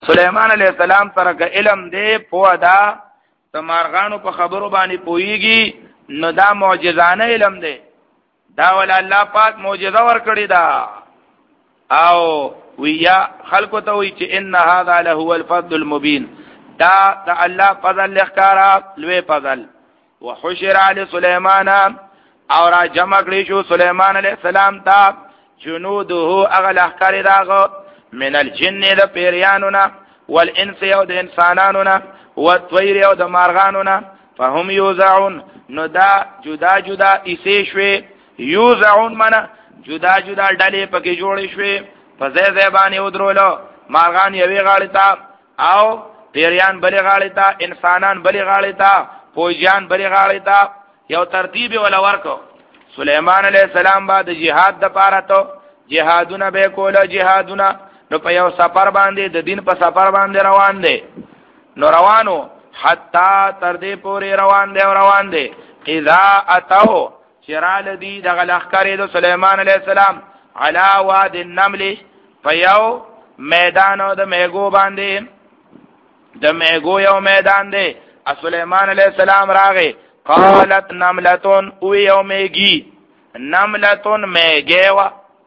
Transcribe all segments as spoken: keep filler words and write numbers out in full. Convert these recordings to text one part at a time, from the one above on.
سليمان عليه السلام سره ک علم دی په دا تمارغانو په خبرو باندې پويږي نو دا معجزانه علم دی دا ول الله پاک معجزه ور کړی دا او ویا خلق ته وی چې ان هذا له هو الفضل المبين دا دا الله فضل لخکارا لوی فضل وحشر علی سليمان او را جمع کړی شو سليمان عليه السلام ته جنوده اغل احکار داغو من الجن دا پیریانونا والانس یو دا انسانانونا والطویر یو دا مارغانونا فهم یوزعون نو دا جدا جدا اسی شوی یوزعون منا جدا جدا ڈلی پکی جوڑی شوی فزی زیبانی ادرولو مارغان یوی غالی تا او پیریان بلی غالی تا انسانان بلی غالی تا پوجیان بلی غالی تا یو ترتیب ولا ورکو سليمان عليه السلام بعد جهاد د پاره ته جهادونه به کوله جهادونه نو په یو سفر باندې د دین په سفر باندې روان دي نو روانو حتا تر دې پورې روان دي او روان دي اذا اتو چرال دي د غلخکری د سليمان عليه السلام علا واد النمل په یو میدان او د میګو باندې د میګو یو میدان دی سليمان عليه السلام راغی قالت نملتون او یومیگی نملتون میگیوا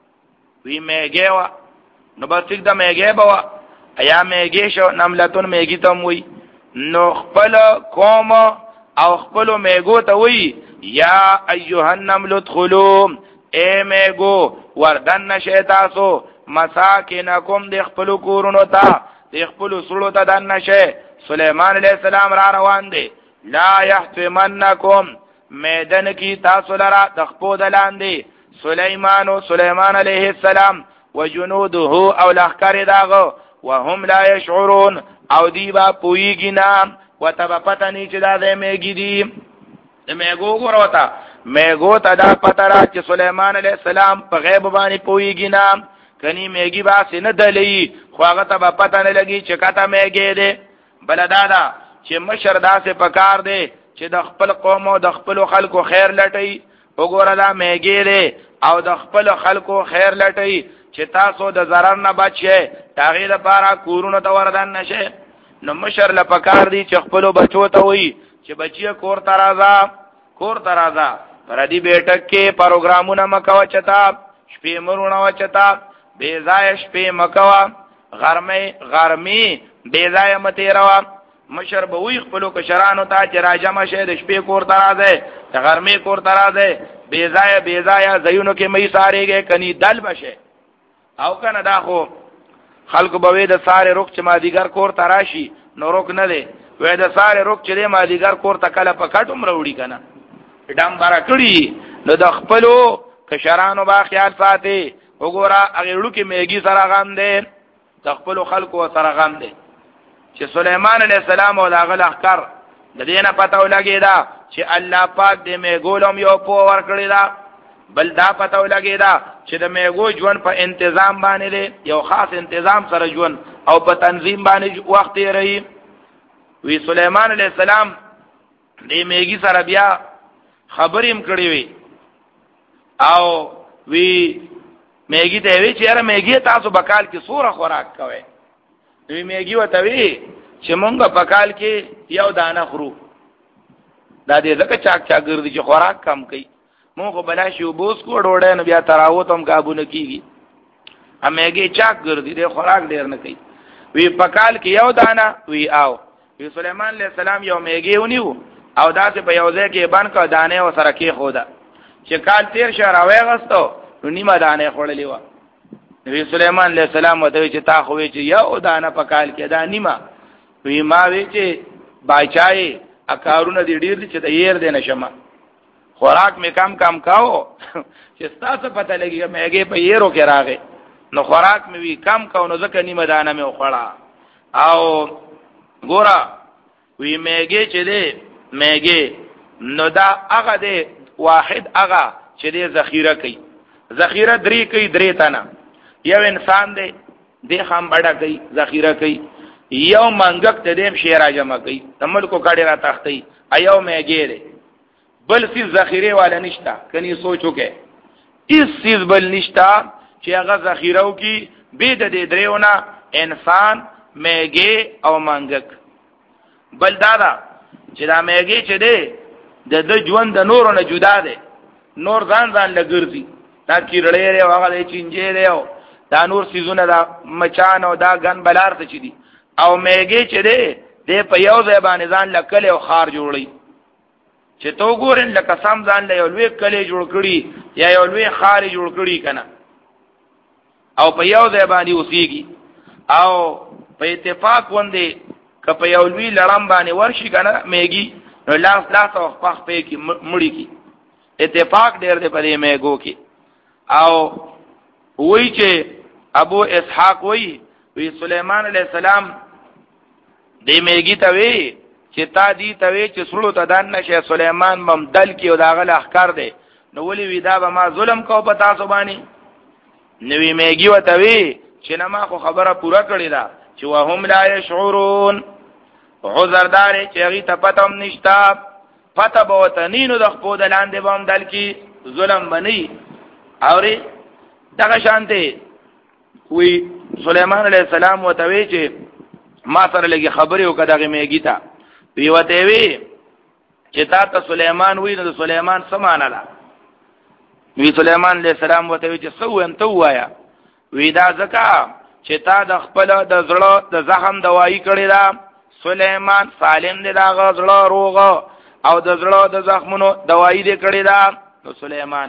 وی میگیوا نو بس تک دا میگی بوا ایا میگی شو نملتون میگی تم وی نو خپل قوم او خپل میگو تا وی یا ایوها النمل ادخلو اے میگو وردن نشیتاسو مساکنکم دی خپل کورونو تا دی خپل سلو تا دن نشی سليمان علیہ السلام را روان دی لا يحتمنكم میدن کی تاسو لرا تخپو دلاندی سلیمان و سلیمان علیہ السلام وجنوده او لخکر داغو وهم لا يشعرون او دیبا پویگی نام و تبا پتنی چه دا ده میگی دی میگو گو روتا میگو تا دا پترا چه سلیمان علیہ السلام پا غیب بانی پویگی نام کنی میگی باسی ندلی خواغتا تبا پتن لگی چه کتا میگی دی بلدادا چې مشر داسې پکار دی چې د خپل قوم او د خپل خلکو خیر لټي وګوره دا میګي دی او د خپل خلکو خیر لټي چې تاسو د zarar نه بچئ تغیر لپاره کورونو ته وردان نشئ نو مشر له پکار دی چې خپل بچو ته وي چې بچي کور ترازا کور ترازا پر دې بیٹک کې پروګرامونه مکو چتا شپې مرونه وچتا بے ځای شپې مکوا غرمه غرمي بے ځای متیروا مشر به وی خپلو کشرانو ته چې راجمه شه د شپې کور ترازه د غرمې کور ترازه بے ځای بے ځای زینو کې مې ساريږي کني دل بشه او کنه دا خو خلق به د ساره رخ چې ما دیګر کور تراشي نو رخ نه دی وې د ساره رخ چې ما دیګر کور تکله پکټم وروړي کنه ډم بارا کړی نو د خپلو کشرانو با خیال ساتي وګوره هغه لکه میګي سره غم دی د خپلو خلقو سره غم دی چې سليمان عليه السلام او داغه لخر د دینه پتاو لګی دا چې الله پاک دې میګولم یو پو ور کړی دا بل دا پتاو لګی دا چې د میګو ژوند په انتظام باندې دی یو خاص انتظام سره ژوند او په تنظیم باندې وخت یې رہی وی سليمان عليه السلام دې میګي سره بیا خبریم کړی وی او وی میګي ته وی چې را میګي تاسو بکال کې سوره خوراک کوي دوی میگی وته وی چې مونږ په کال کې یو دانه خورو دا دې زکه چاک چاک ګرځي چې خوراک کم کوي مونږ بلا شی وبوس کو ډوډۍ نو بیا تراوت هم قابو نه کیږي هم میگی چاک ګرځي دې خوراک ډیر نه کوي وی په کال کې یو دانه وی آو وی سليمان عليه السلام یو میگی ونیو او داسې په یو ځای کې باندې کو دانه او سره کې خودا چې کال تیر شه راوي غستو نو نیمه دانه خورلې و نبی سليمان علیہ السلام وته چې تا خو چې یو دانه په کال کې دا نیمه وی ما وی چې بچای اکارونه دې ډیر چې د ير دې نشم خوراک می کم کم کاو چې تاسو پته لګي مېګه په يرو کې راغې نو خوراک می وی کم کاو نو ځکه نیمه دانه می خوړه او ګورا وی مېګه چې دې مېګه نو دا هغه دې واحد هغه چې دې ذخیره کوي ذخیره درې کوي درې تنه یو انسان دی دی خام بڑا کوي ذخیره کوي یو منګک ته دیم شیرا جمع کوي تمل کو کاډی را تختی ایو میګی دی بل سی ذخیره والا نشتا کني سوچو کې اس چیز بل نشتا چې هغه ذخیره کی به د دې دریونه انسان میګي او منګک. بل دادا چې دا میګي چې دی د د ژوند د نورو نه جدا دی، نور ځان ځان لګرځي، دا کیرړې دی هغه دی چنجې دی او دا نور سيزونه دا مچان او دا ګن بلار ته چي دي. او میګي چې دی د په یو ځای باندې ځان لکل او خار جوړي، چې تو ګورن لکه سم ځان له یو لوی کلی جوړ کړي یا یو لوی خار جوړ کړي کنه، او په یو ځای باندې اوسېږي او په اتفاق باندې ک په یو لوی لړم باندې ورشي کنه میګي نو لاس لاس او پخ په کې مړی کی اتفاق ډېر دی په دې میګو کې. او وای چې ابو اسحاق وای وی سليمان عليه السلام دې میګي ته وی چې تا دې ته وی چې سړو ته دان نشه سليمان ممدل کې او داغه احکار دی نو ولي وی دا به ما ظلم کو په تاسو باندې نوې میګي وته وی چې نه ما خو خبره پوره کړی دا چې وهم لا يشعرون عذر دار چې هغه ته پتم نشتا پته به وته نینو د خپل لاندې بم دل کې ظلم بني اوري دغه شانته وی سليمان عليه السلام وته وی چې ما سره لګي خبرې وکړه میګي ته وی وته وی چې تا ته سليمان وی نو سليمان سمانه ده. وی سليمان عليه السلام وته وی چې سو ان تو وایا وی دا زکا چې تا د خپل د زړه د زخم دوايي کړی دا سليمان سالم دی دا غزړه روغ او د زړه د زخمونو دوايي دې کړی دا نو سليمان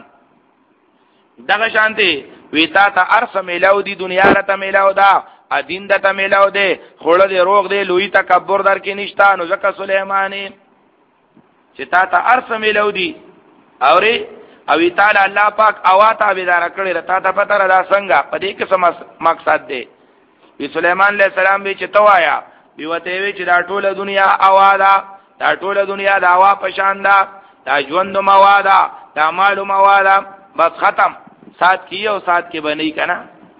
دغه شانتي وی تا ته ارس میلاو دی دنیا را ته میلاو دا ادین د ته میلاو دی خوړه دی روغ دی لوی تکبر در کې نشتا نو زکه سليماني چې تا ته ارس میلاو دی اوري او تعالی الله پاک اواتا بيدار کړی رتا ته پته را څنګه په دې کې سم مقصد دی. وی سليمان عليه السلام به چې توایا وی وته وی چې دا ټوله دنیا اوادا دا ټوله دنیا دا وا پشان دا دا ژوند موادا دا مال موادا بس ختم سات کی او سات کې بنئ کنه.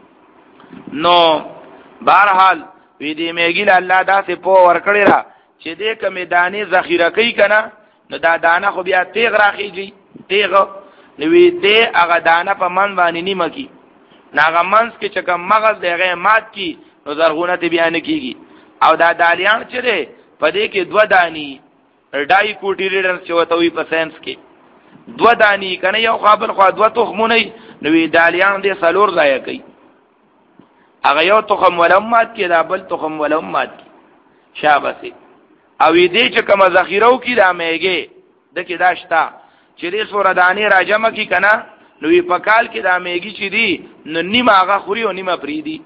نو بهرحال وی دې میګل الله داسې په ور کړی را چې دې کمه دانه ذخیره کوي کنه نو دا دانه خو بیا تیغ راخیږي تیغ نوې دې هغه دانه په من باندې نیمه کی ناغه منس کې چې کوم مغز دغه مات کی نو زرغونه ته بیان کیږي. او دا دالیان چې ده په دې کې دو دانی ډای کوټی ریډر چې وته وي په ساينس کې دو دانی کنه یو قابل خو دو تخمونه نوې دالیان دې سلور ځای کوي هغه یو تخم ولومات کې دا بل تخم ولومات کې شابسه او دې چې کوم ذخیره وکي دا میګه دکې داشتا چې دې سور دانی راجمه کی کنه نو په کال کې دا میګي چې دی نو نیمه هغه خوري او نیمه پریدي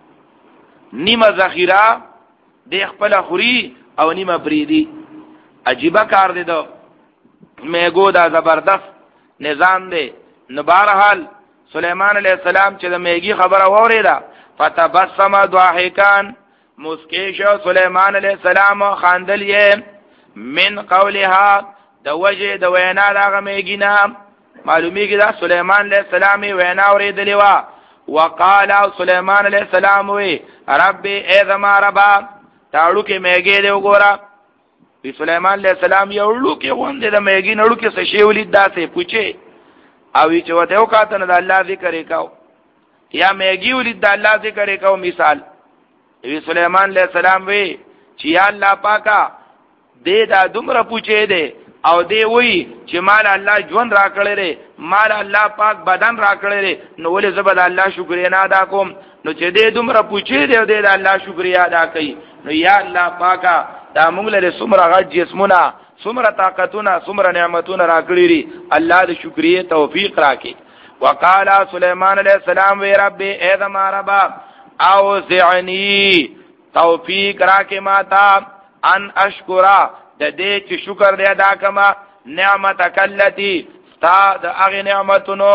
نیمه ذخیره دې خپل خوري او نیمه پریدي. عجیبه کار دی دو میګو دا زبردست نظام دی. نو بهرحال سليمان عليه السلام چې د میګي خبره وریدا فتبسم ضاحکان مسکیش سليمان عليه السلام خاندل یې من قولها د وجه د وینا دغه میګینا معلومیږي دا سليمان عليه السلام وینا اوریدلی وا وقال سليمان عليه السلام وی ربي اذما ربا تاړو کې میګي دی وګورا په سليمان عليه السلام یو لو کې وندې د میګي نړو کې څه شی ولید داسې پوښي او چې وته وکاته د الله ذکر وکاو یا میګي ولید د الله ذکر وکاو مثال وی سليمان عليه السلام وی چې یا الله پاکا دې دا دومره پوښي دی او دی وی چې مال الله ژوند را کړی دی مال الله پاک بدن را کړی دی نو ولې زبد الله شکریا نه ادا کوم نو چې دې دومره پوښي دی دې د الله شکریا ادا کوي نو یا الله پاکا دا موږ له څومره غږ جسمونه څومره طاقتونه څومره نعمتونه را کړی دي الله دې شکریا توفیق راکړي. وقال سليمان عليه السلام وی ربي اذما ربا اوزعني توفیق راکې ماتا ان اشکرا د دې چې شکر دې ادا کما نعمتک التي تا د هغه نعمتونو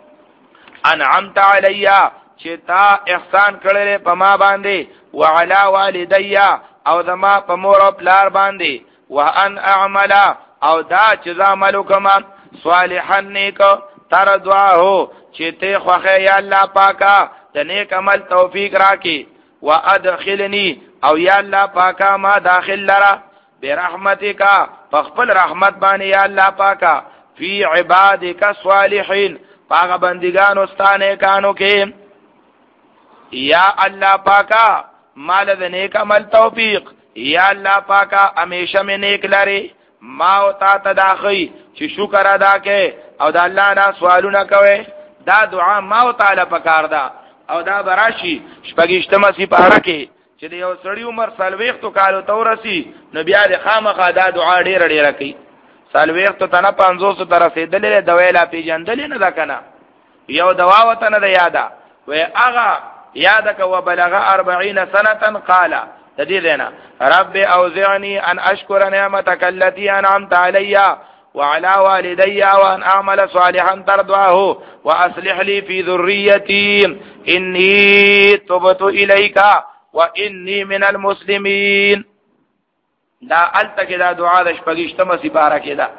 انعمت علیا چې تا احسان کړل په ما باندې وعلى والدیا او زما په مور او پلار باندې وان اعمل او دا چې عمل کما صالحا نیک تر دعا هو چې ته خوخه یا الله پاکا د نیک عمل توفیق راکې وادخلنی او یا الله پاکا ما داخل لرا برحمتک فخپل رحمت باندې یا الله پاکا فی عبادک الصالحین پاک بندگانو ستانه کانو کې یا الله پاکا مال د نیک عمل توفیق. یا الله پاکا همیشه مې نیک لري. ما او تا تداخی چې شکر ادا کې او د الله نه سوالونه کوي. دا دعا ما او تعالی پکار ده. او دا براشي شپږشتمه سپاره کې چې د یو سړی عمر سلويختو کالو تورسي نو بیا د خامخا دا دعا ډېر ډېر کوي. سلويختو تنه پنځوس ته رسیدلې د ویلا پیجندلې نه ده کنه. یو دوا وته نه ده یاده و هغه یاد کو بلغ أربعين سنه قال تدیدنا رب اوزعني ان اشكر نعمتك التي انعمت علي وعلى والدي وان اعمل صالحا ترضاه واصلح لي في ذريتي اني تبت اليك واني من المسلمين. دا الته کې دا دعا د شپږشتمه سپاره کې ده.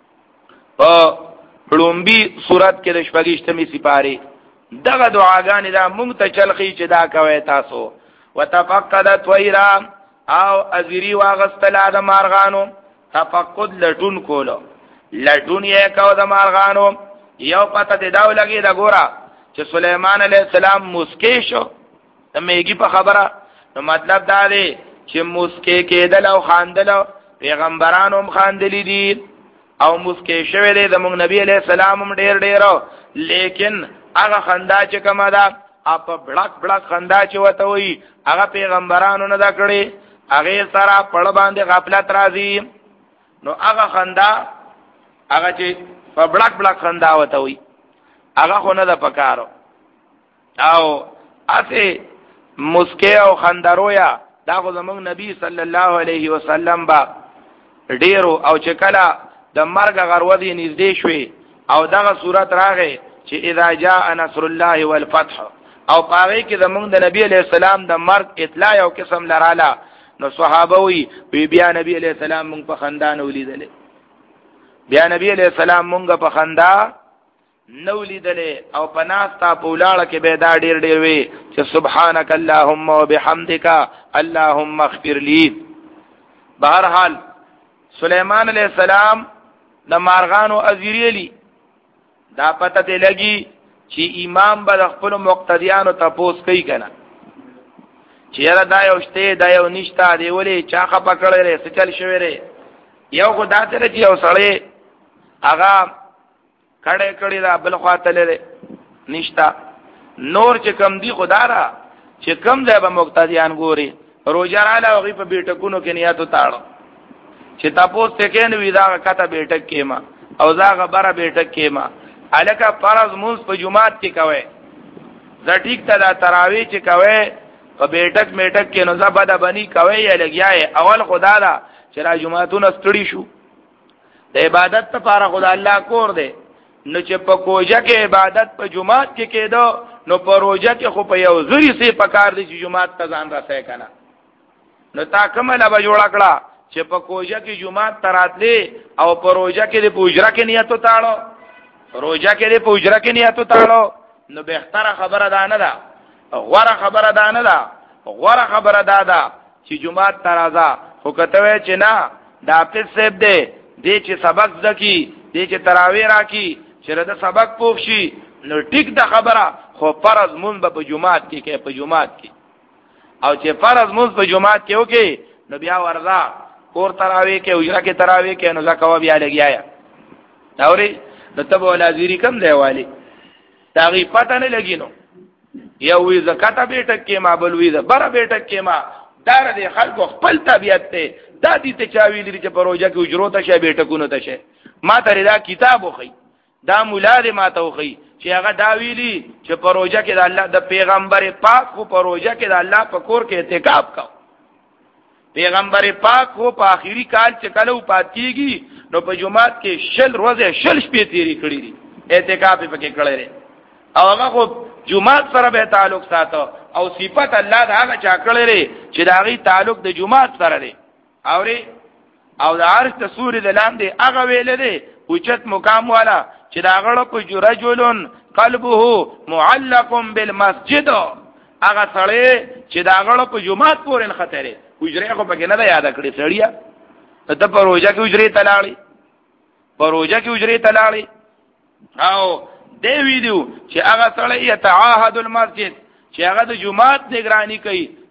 په لومبي صورت کې د شپږشتمه سپاره دغه دعاګانې دا مونږ ته چلخي چې دا کوي تاسو. وتفقدت ویرا او ازری واغستل د مارغانو. تفقد لټون کولو لټون یې کو د مارغانو. یو پته دی داو لګي دا ګورا چې سليمان عليه السلام مسکی شو ته میګي په خبره. نو مطلب دا دی چې مسکی کېدل او خاندل پیغمبرانو هم خاندلی دي او مسکی شوی دی د موږ نبی عليه السلام هم ډېر ډېر. لیکن هغه خندا چې کومه ده اپ بلک بلک خندا چې وته وي هغه پیغمبرانو نه دا کړي. هغه سره پړ باندې غفلت راځي. نو هغه خندا هغه چې په بلک بلک خندا وته وي هغه خو نه ده پکارو. او اته مسکی او خندرویا دا خو زموږ نبی صلی الله علیه وسلم با ډیرو. او چې کله د مرګ غرودی نږدې شوي او دغه صورت راغی چې اذا جاء نصر الله والفتح او پاره کې زمونږ د نبی علیہ السلام د مرګ اطلاع او قسم لراله. نو صحابه وی بیا نبی علیہ السلام مونږ په خندا نو لیدل. بیا نبی علیہ السلام مونږ په خندا نو لیدل او په ناستا په ولاړه کې به دا ډیر ډیر وی چې سبحانك اللهم وبحمدك اللهم اغفر لي. بهر حال سليمان علیہ السلام د مارغانو ازریلی دا پته ته لګي چې امام به خپل مقتدیانو تپوس کوي کنه چې یاره دا یو شته دا یو نشته دی ولې چا خپه کړی څه چل شوی ری. یو خو دا تر چې یو سړی هغه کړه کړی دا بل خواته لري نشته. نور چې کم دی خدارا چې کم ځای به مقتدیان ګوري روزه رااله او غي په بیٹکونو کې نیاتو تاړو چې تپوس ته کې نو دا کته بیٹک کې ما او دا غبره بیٹک کې ما الکه فرض موږ په جمعات کې کوي. زه ټیک ته دا تراوی چې کوي په بیٹک میټک کې نو زبده بنی کوي یا لګیاي. اول خدا دا چې را جمعاتونه ستړي شو د عبادت لپاره خدا الله کور دی. نو چې په کوجه کې عبادت په جمعات کې کېدو نو په روزه کې خو په یو زری سي پکار دي چې جمعات ته ځان راسي کنه. نو تا کومه به جوړ کړه چې په کوجه کې جمعات تراتلې او په روزه کې د پوجرا کې نیت وتاړو روزه کې د پوجرا کې نیت وتاړو. نو بهتره خبره ده نه ده غوړه خبره ده نه ده غوړه خبره ده ده چې جمعات ترازا خو کته چې نه دا په سیب دی دې چې سبق ځکی دې چې تراوی راکی چې رده سبق پوښ شي نو ټیک ده خبره. خو فرض مون په جمعات کې کې په جمعات کې او چې فرض مون په جمعات کې وکي نو بیا ورځه کور تراوی کې اجرا کې تراوی کې نو زکوا بیا لګیایا. اوري نو ته ولا زیری کم دی والی تاغي پته نه لګینو. یو وی زکات بیٹک کې ما بل وی ز بره بیٹک کې ما دار دي خلکو خپل طبيعت ته دا دي ته چاوی لري چې پروژه کې اجرو ته شی بیٹکونو ته شی. ما ته دا کتاب وخی دا مولا دې ما ته وخی چې هغه دا ویلي چې پروژه کې د الله د پیغمبر پاک خو پروژه کې د الله په کور کې اعتکاف کا. پیغمبر پاک خو په آخري کال چې کله پاتېږي نو په جمعات کې شل ورځې شل شپې تیری کړې دي اعتکاف پکې کړی او هغه خو جمعات سره به تعلق ساتو او صفات الله دا هغه چا کړی چې دا غي تعلق د جمعات سره دی. اوري او د عرش ته سورې د لاندې هغه ویل دی اوچت مقام والا چې دا غړو په رجلن قلبه معلق بالمسجد هغه سړی چې دا غړو په جمعات پورې خطرې اجره خو پکې نه یاد کړی سړیا ته په روزه کې اجره تلاړي په روزه کې اجره تلاړي او دی ویډیو چې هغه سړی یتعاهد المسجد چې هغه د جمعات نگرانی کوي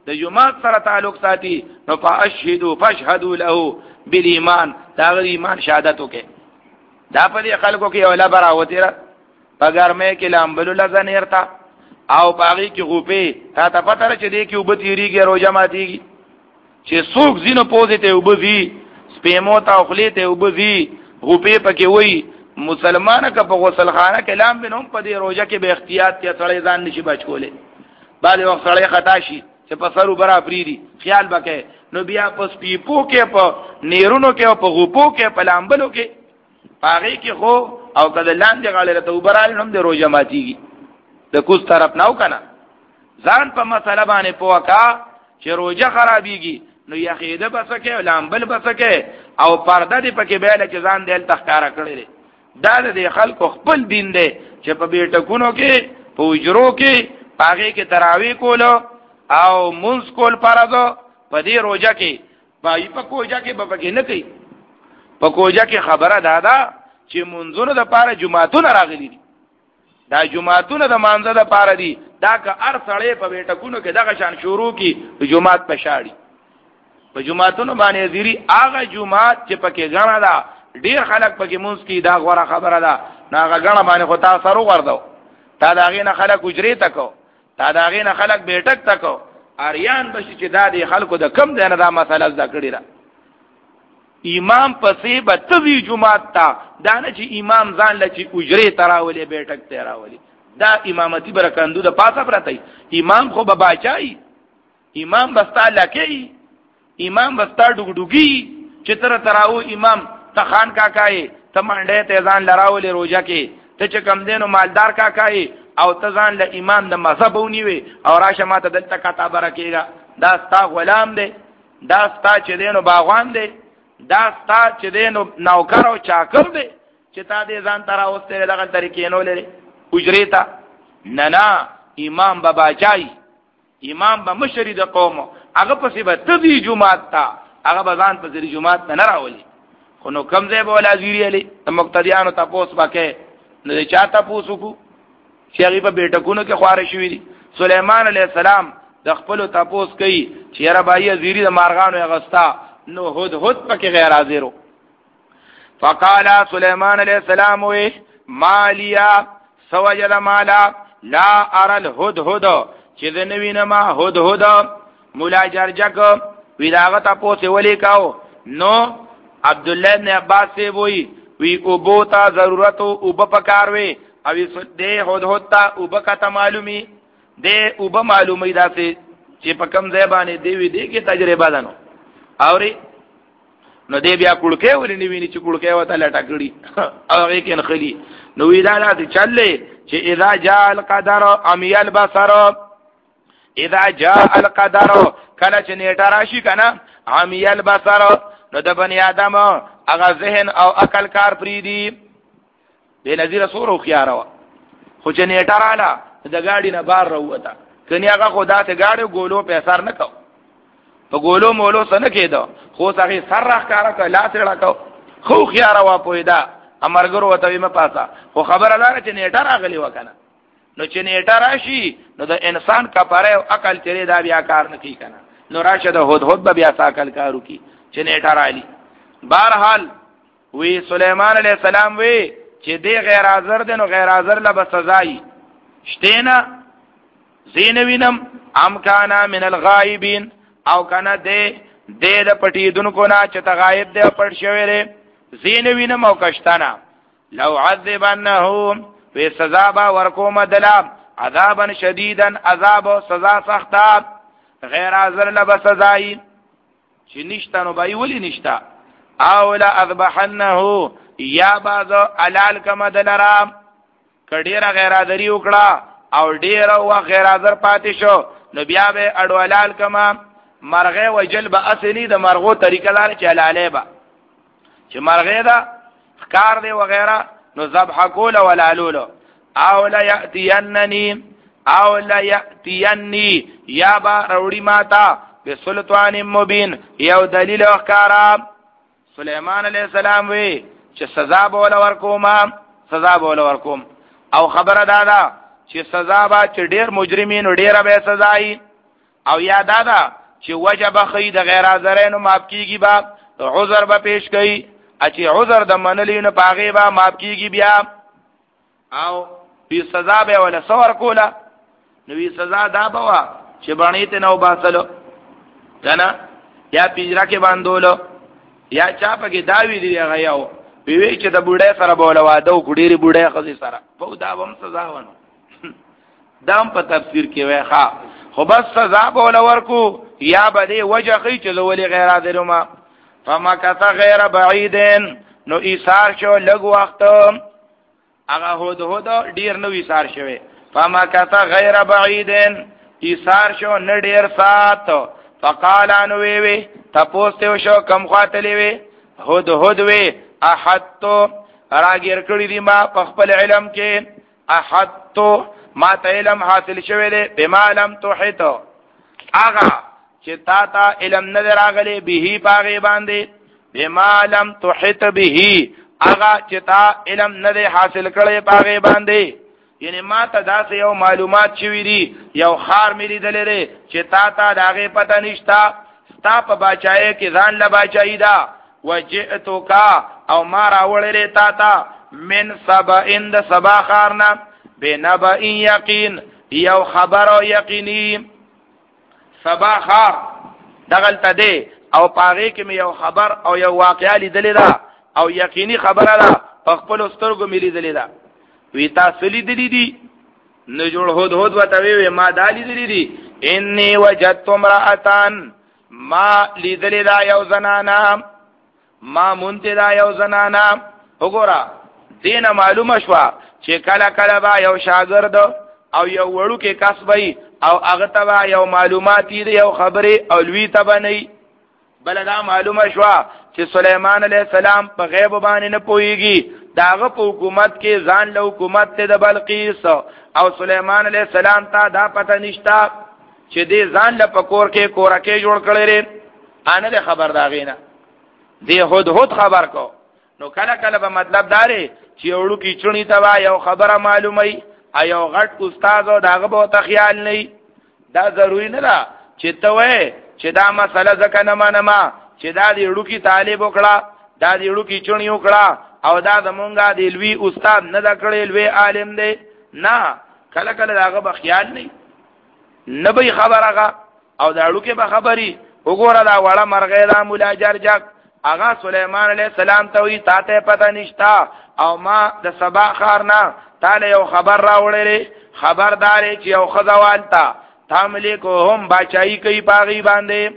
د جماعت سره تعلق ساتي نو فاشهدوا فاشهدوا له بالایمان دا غي ایمان شهادت وکي دا په دې خلکو کې اوله براوتی را پګرمه کې لامبلو لزن هرتا او باغی کې غوپه تا ته پته را چې دې کې وبتیریږي روزه ماتيږي چې څوک زینو پوزته وبوي سپېمو تا خلیته وبوي غوپه پکې وای مسلمانه که په غسل خانه کې لام بنوم په دې روزه کې به احتیاط کې سړی ځان نشي بچ کولې بعد وخت سړی خطا شي چې په سرو برا فریدي خیال وکړي نو بیا په سپیپو کې په نیرونو کې او په غوپو کې په لامبلو کې پاغي کې خو او کله لاندې غاړه ته وبرال هم د روزه ماتيږي د کوس طرف ناو کنه ځان په مسله باندې پوکا چې روزه خرابيږي نو یخیده بسکه لامبل بسکه او پرده دې پکې بیل چې ځان دل تخکارا کړی دا د خلکو خپل دین دی چې په بیٹکونو کې په وجرو کې پاغي کې تراوی کولو او منځ کول فرض په دې روزه کې پای په کوجا کې به پکې نه کوي په کوجا کې خبره دادا چې منځونو د پاره جمعهتون راغلي دي دا جمعهتون د مانزه د پاره دي دا که ار سړې په بیٹکونو کې دغه شان شروع کی جمعهت پشاړي په جمعهتون باندې زیری هغه جمعهت چې پکې غاڼه ده ډیر خلک پکې مونږ کی دا غوړه خبره ده ناغه غاڼه باندې خو تاسو سره وردو تا داغه نه خلک اجرې تکو تا داغه نه خلک بیٹک تکو اریان بشي چې دا د خلکو د کم دینه دا مسله ذکر کړی را امام پسې به توی جمعات تا دا نه چې امام ځان لچې اجرې تراولې بیٹک تراولې دا امامتی برکندو د پاسه پرته امام خو به باچای امام بستا لکې امام بستا ډوګډوګي چې تر تراو امام ته خان کاکای ته منډه ته ځان لراولې روزه کې ته چې کم دینو مالدار کاکای او ته ځان له امام د مذهب ونیوي او راشه ماته دلته کتابه راکېږي دا ستا غلام دی دا ستا چې دینو باغوان دی دا ستا چې دینو نوکر او چاکر دی چې تا دې ځان ترا اوسته دغه طریقې نو لري اجرې تا نه نه امام بابا چای امام به مشری د قوم هغه پسې به تدی جمعات تا هغه به ځان په ذری جمعات نه راولي خو نو کم ځای به ولا زیری علی د مقتدیانو تاسو وکې نه چاته پوسو چې هغه په بیٹکونو کې خواره شوې دي سليمان عليه السلام د خپل تاسو کوي چې را بای زیری د مارغانو غستا نو هود هود پکې غیر حاضرو فقال سليمان عليه السلام وي مالیا سوجد مالا لا ارى الهدهد چې د نوینه ما هدهد مولا جرجک ویداغه تاسو ولي کاو نو عبد الله بن عباس سے وی وی او بوتا ضرورت او بپکار وی او دې هدهد تا او بکته معلومي دې او به معلومي داسې چې په کم ځای باندې دی وی دې کې تجربه ده نو اوري نو دې بیا کولکې ولې نیویني چې کولکې وته لټه کړی هغه کې نخلي نو وی دا لته چلې چې اذا جاء القدر امي البصر اذا جاء القدر کله چې نیټه راشي کنه امي البصر نو د بنی آدم هغه ذهن او عقل کار پریدي به نظیر سورو خياروا خو چې نیټه رااله د گاډي نه بار راوته کني هغه خدا ته گاډي ګولو په اثر نه کو په ګولو مولو سن کېدو خو هغه سر راخ کارا ک لاس راکو خو خياروا پویدا امرګرو وته ما پاسا خو خبره لاره چې نیټه راغلی وکنه نو چې نیټه راشي نو د انسان کپاره او عقل چره دا بیا کار نه کوي کنه نو راشه د هود هود بیا عقل کارو کی چې نیټه رالی بهرحال وی سليمان عليه السلام وی چې دی غیر حاضر دی نو غیر حاضر له سزای شتینا زینوینم ام کانا من الغائبین او کانا دی دی د پټیدونکو نه چې ته غایب دی پټ شوی دی زینوینم او کشتانا لو عذبنه وی سزا با ورکوم دلا عذابا شدیدا عذاب سزا سختا غیر حاضر له سزای چې نشته نو بای ولی نشته او لا اذبحنه یا بازو علال کما دلرا کډیره غیر حاضری وکړه او ډیر او غیر حاضر پاتې شو نو بیا به اډو علال کما مرغه وجلب اصلي د مرغو طریقه دار چې حلاله با چې مرغه دا ښکار دی وغیرہ نو ذبح کول ولا لولو او لا یاتیننی او لا یاتینی یا با روړی ماتا بسلطان مبین یو دلیل اخکارا سلیمان علیہ السلام وی چې سزا به ول ورکوم سزا به ول ورکوم او خبره دادا چې سزا به چې ډیر مجرمین ډیر به سزای او یا دادا چې وجب خې د غیر حاضرینو معاف کیږي با عذر به پیش کړي چې عذر د منلینو پاغه با معاف کیږي بیا او په سزا به ولا سور کولا نو وی سزا دا بوا چې باندې ته نو باسلو کنه یا پیجرا کې باندولو یا چا پکې داوی دی غیاو وی وی چې د بوډۍ سره بوله واده او ګډيري بوډۍ خزي سره په دا هم سزا ونه دام په تفسیر کې وای ښا خو بس سزا بوله ورکو یا به وجه خې چې ولې غیر حاضر ما فما کث غیر بعیدن نو ایثار شو لګ وخت هغه هود هود ډیر نو ایثار شوه فما کث غیر بعیدن ایثار شو نه ډیر سات فقال انو وی وی تاسو شو کم خاطلې وی هود هود وی احدتو راګیر کړی دی ما په خپل علم کې احدتو ما ته علم حاصل شوه دی بما لم تحت اغا چې تا ته علم نه راغلی به پاغه باندې بما لم تحت به اغا چې تا علم نه حاصل کړی پاغه باندې یعنی ما ته داسې یو معلومات شوی دي یو خار ملي دلې چې تا ته داغه پته نشتا ستا په بچای کې ځان لا بچای دا وجئتک او ما راولې تا تا من سبا اند سبا خارنا بنبا یقین یو خبر او یقینی سبا خار دغلت دی او پاغه کې یو خبر او یو واقعا لیدل دا او یقینی خبره ده په خپل سترګو ملي دلی دا وی تاسو لیدلی دي نو جوړ هود هود وتوی ما دالی دلی دي انی وجدت امراتان ما لیدلی دا یو زنانا ما مونته دا یو زنانا وګورا دینه معلومه شو چې کله کله با یو شاګرد او یو وړو کې کسبای او هغه تبا یو معلومات دي یو خبره او لوی تبا نه بل دا معلومه شو چې سليمان عليه السلام په غیب باندې نه پويږي داغه په حکومت کې ځان له حکومت ته د بلقیس او سليمان عليه السلام ته دا پته نشتا چې دې ځان له پکور کې کورکه جوړ کړی لري ان له خبر دا غینا دې هود هود خبر کو نو کله کله به مطلب داري چې وړو کې چونی توا یو خبره معلومه ایو غټ استاد او داغه به تخیال نه دا ضروری نه ده چې ته وې چې دا مسله ځکه نه منما چې دا دې وړو کې طالب وکړه دا دې وړو کې چونی وکړه او دا زمونږه د لوی استاد نه دا کړی لوی عالم دی نه کله کله داغه به خیال نه نه به خبره او دا وړو کې به خبري وګوره دا وړه مرغې دا مولا جرجک اغا سليمان عليه السلام ته وی تاته پته نشتا او ما د سبا خارنا تعالی یو خبر راوړلې خبردار چې یو خزوالتا تاملی کو هم بچای کوي پاغي باندې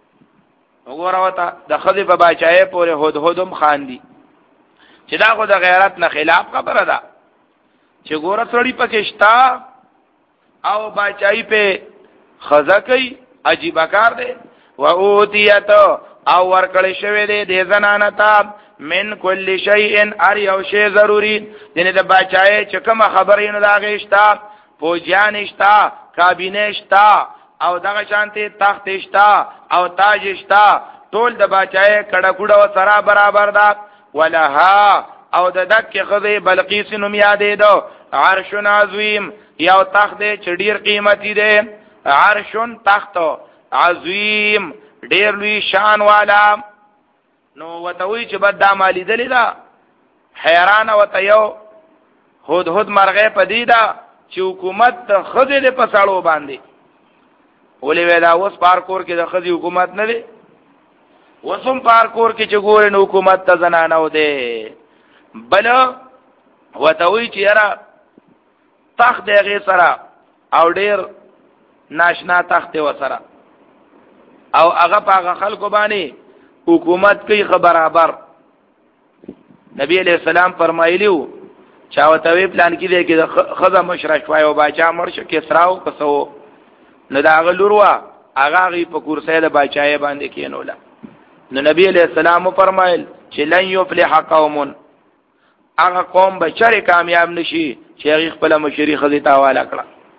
وګوره وتا د خزې په بچای پورې هود هودم خان دي چې دا خو د غیرت نه خلاف خبره ده چې ګوره سړی پکشتا او بچای په خزا کوي عجیب کار دی و اوتیت او ورکړی شوی دی د زنانه ته من کل شیء ار یو شی ضروری یعنی د بچای چې کوم خبرې نه داغه شتا پوجان شتا کابینه شتا او دغه شانته تخت شتا او تاج شتا ټول د بچای کډه کډه و سره برابر ده ولها او د دک خزه بلقیس نوم یادې دو عرش عظیم یو تخت چې ډیر قیمتي دی عرش تخت عظیم ډیر لوی شان والا نو وتوی چې بد مالی دلی دا حیران وته یو هود هود مرغه پدیدا چې حکومت د خزه له پساړو باندې ولې ودا اوس پارکور کې د خزي حکومت نه دی وسم پارکور کې چې ګور نو حکومت ته زنانه و دی بل وتوی چې را تخت دغه سره او ډیر ناشنا تخت و سره او هغه پاغه خلکو باندې حکومت کوي برابر نبی علیہ السلام فرمایلیو چاوتوی پلان کې دی کې خزه مشرک وای او باچا مرشه کې سراو کسو نو دا غلوروا هغه غي په کورسې د باچای باندې کېنولا نو نبی علیہ السلام فرمایل چې لن یفلح قوم هغه قوم به چره کامیاب نشي چې هغه خپل مشری خزه تاواله کړه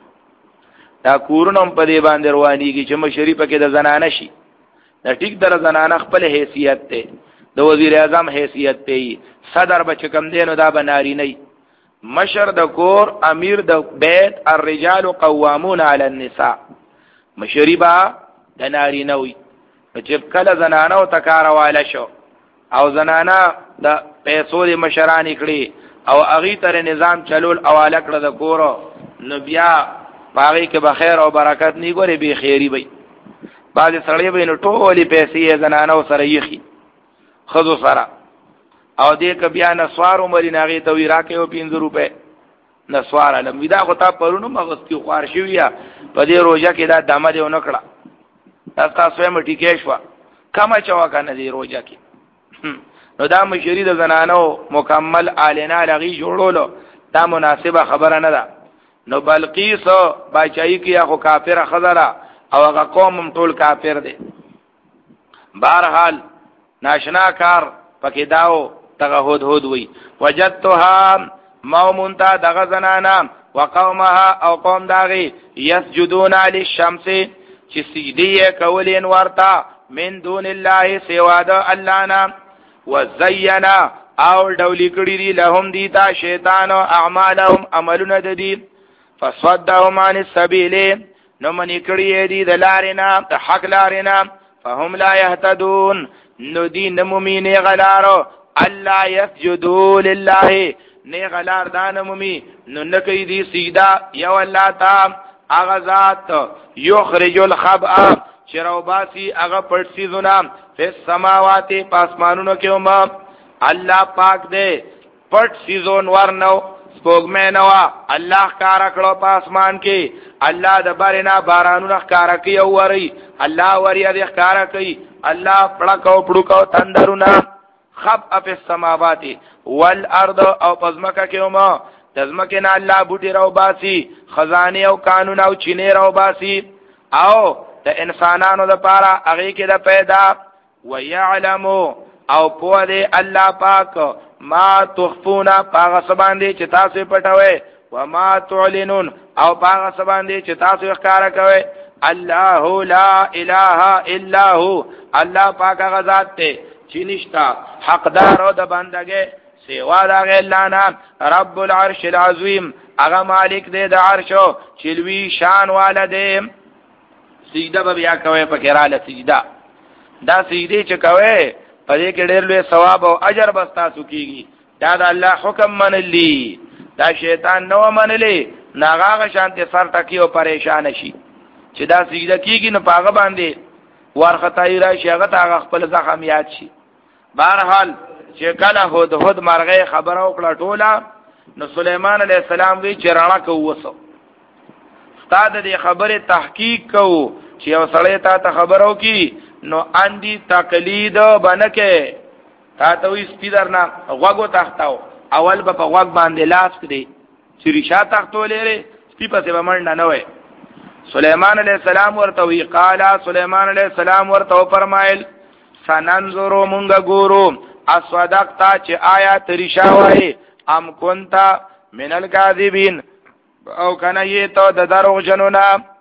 دا کورونم په دې باندې روانيږي چې مشری پکې د زنانه شي دا ټیک در زنانه خپل حیثیت ته د وزیر اعظم حیثیت ته صدر بچ کم دینو دا بناری نه مشر د کور امیر د بیت الرجال قوامون علی النساء مشری با د نارینه وي. چې کله زنانه او تکارواله شو او زنانه د پیسو د مشرانی کړي او اغي تر نظام چلول اواله کړه د کور، نو بیا باغی کې بخیر او برکت نه ګوري، به خیری وي. بعض سړی به نو ټولې پیسې زنانه سره یخي خذو سره او دې ک بیا نسوار عمر ناغي ته وی راکې او پنځه روپے نسوار علم ودا خو تا پرونو مغستی خوار شویا په دې روزه کې دا دمه دی ونکړه تاسو یې مټی کې شو کما چوا کنه دې روزه کې. نو دا مشری د زنانو مکمل اعلنا لغي جوړولو دا مناسبه خبره نه ده. نو بلقیس بچای کې خو کافر خزره او هغه قوم ټول کافر دي. بهرحال ناشنا کار پکې داو تغهود هود وی وجدتها مومنتا دغه زنانا وقومها او قوم داغي يسجدون للشمس چې سجدي کولین ورتا من دون الله سوا د الله نه وزینا او ډولی کړي دي لهم دیتا شیطان او اعمالهم عملونه د دي فصدهم عن السبيل نو منی کړي دي د لارنا د حق لارنا فهم لا يهتدون نو دي نمومین غلارو الله يسجدوا لله نه غلار دان مومي نو نکي دي سجدا یو الله تا اغذات یخرج الخبأ چروباسی اغا پټ سیزونا فی السماوات پاسمانونو کې وما الله پاک دې پټ سیزون ورنو سپوږمې نو الله کارا کړو پاسمان کې الله د بارنا بارانونو کارا کوي او وری الله وری دې کارا کوي الله پړکو پړکو تندرونه خبأ فی السماوات والارض او پزمکه کې وما دزمکه نه الله بوټي راو باسي خزانه او قانون او چینه راو باسي او د انسانانو د پاره هغه کې د پیدا ويعلم او په دې الله پاک ما تخفون پاغه سباندې چې تاسو پټوي وما تعلنون او پاغه سباندې چې تاسو ښکارا کوي الله لا اله الا هو الله پاک غزاد ته چې نشتا حقدار او د بندګي سیوا دا غیلانا رب العرش العظیم اغا مالک دے دا عرشو چلوی شان والا دے. سجده با بیا کوئے پا کرالا سجده دا سجده چه کوئے پا دے که دیر لوی ثواب و عجر بستاسو کیگی دا دا اللہ حکم من لی دا شیطان نو من لی ناغاغ شانتی سر تکی و پریشان شی چه دا سجده کیگی نو پاغا باندے وارخطای را شیغت آغا خپل زخم یاد شی. بہرحال چې کله هود هود مرغه خبره وکړه ټوله نو سليمان عليه السلام وی چې راړه کووسو استاد دې خبره تحقیق کو چې یو سړی ته ته خبرو کی نو اندي تقلید بنکه تا ته وی سپیدرنا غوغو تختاو اول به په غوغ باندې لاس کړي چې ریشا تختو لري سپی په څه باندې نه وای. سليمان عليه السلام ورته وی قال سليمان عليه السلام ورته فرمایل سننظرو مونږ ګورو اصدقتا چې آیا تریشا وای ام کنتا من الکاذبین او کنه یې ته د دروغ جنونه.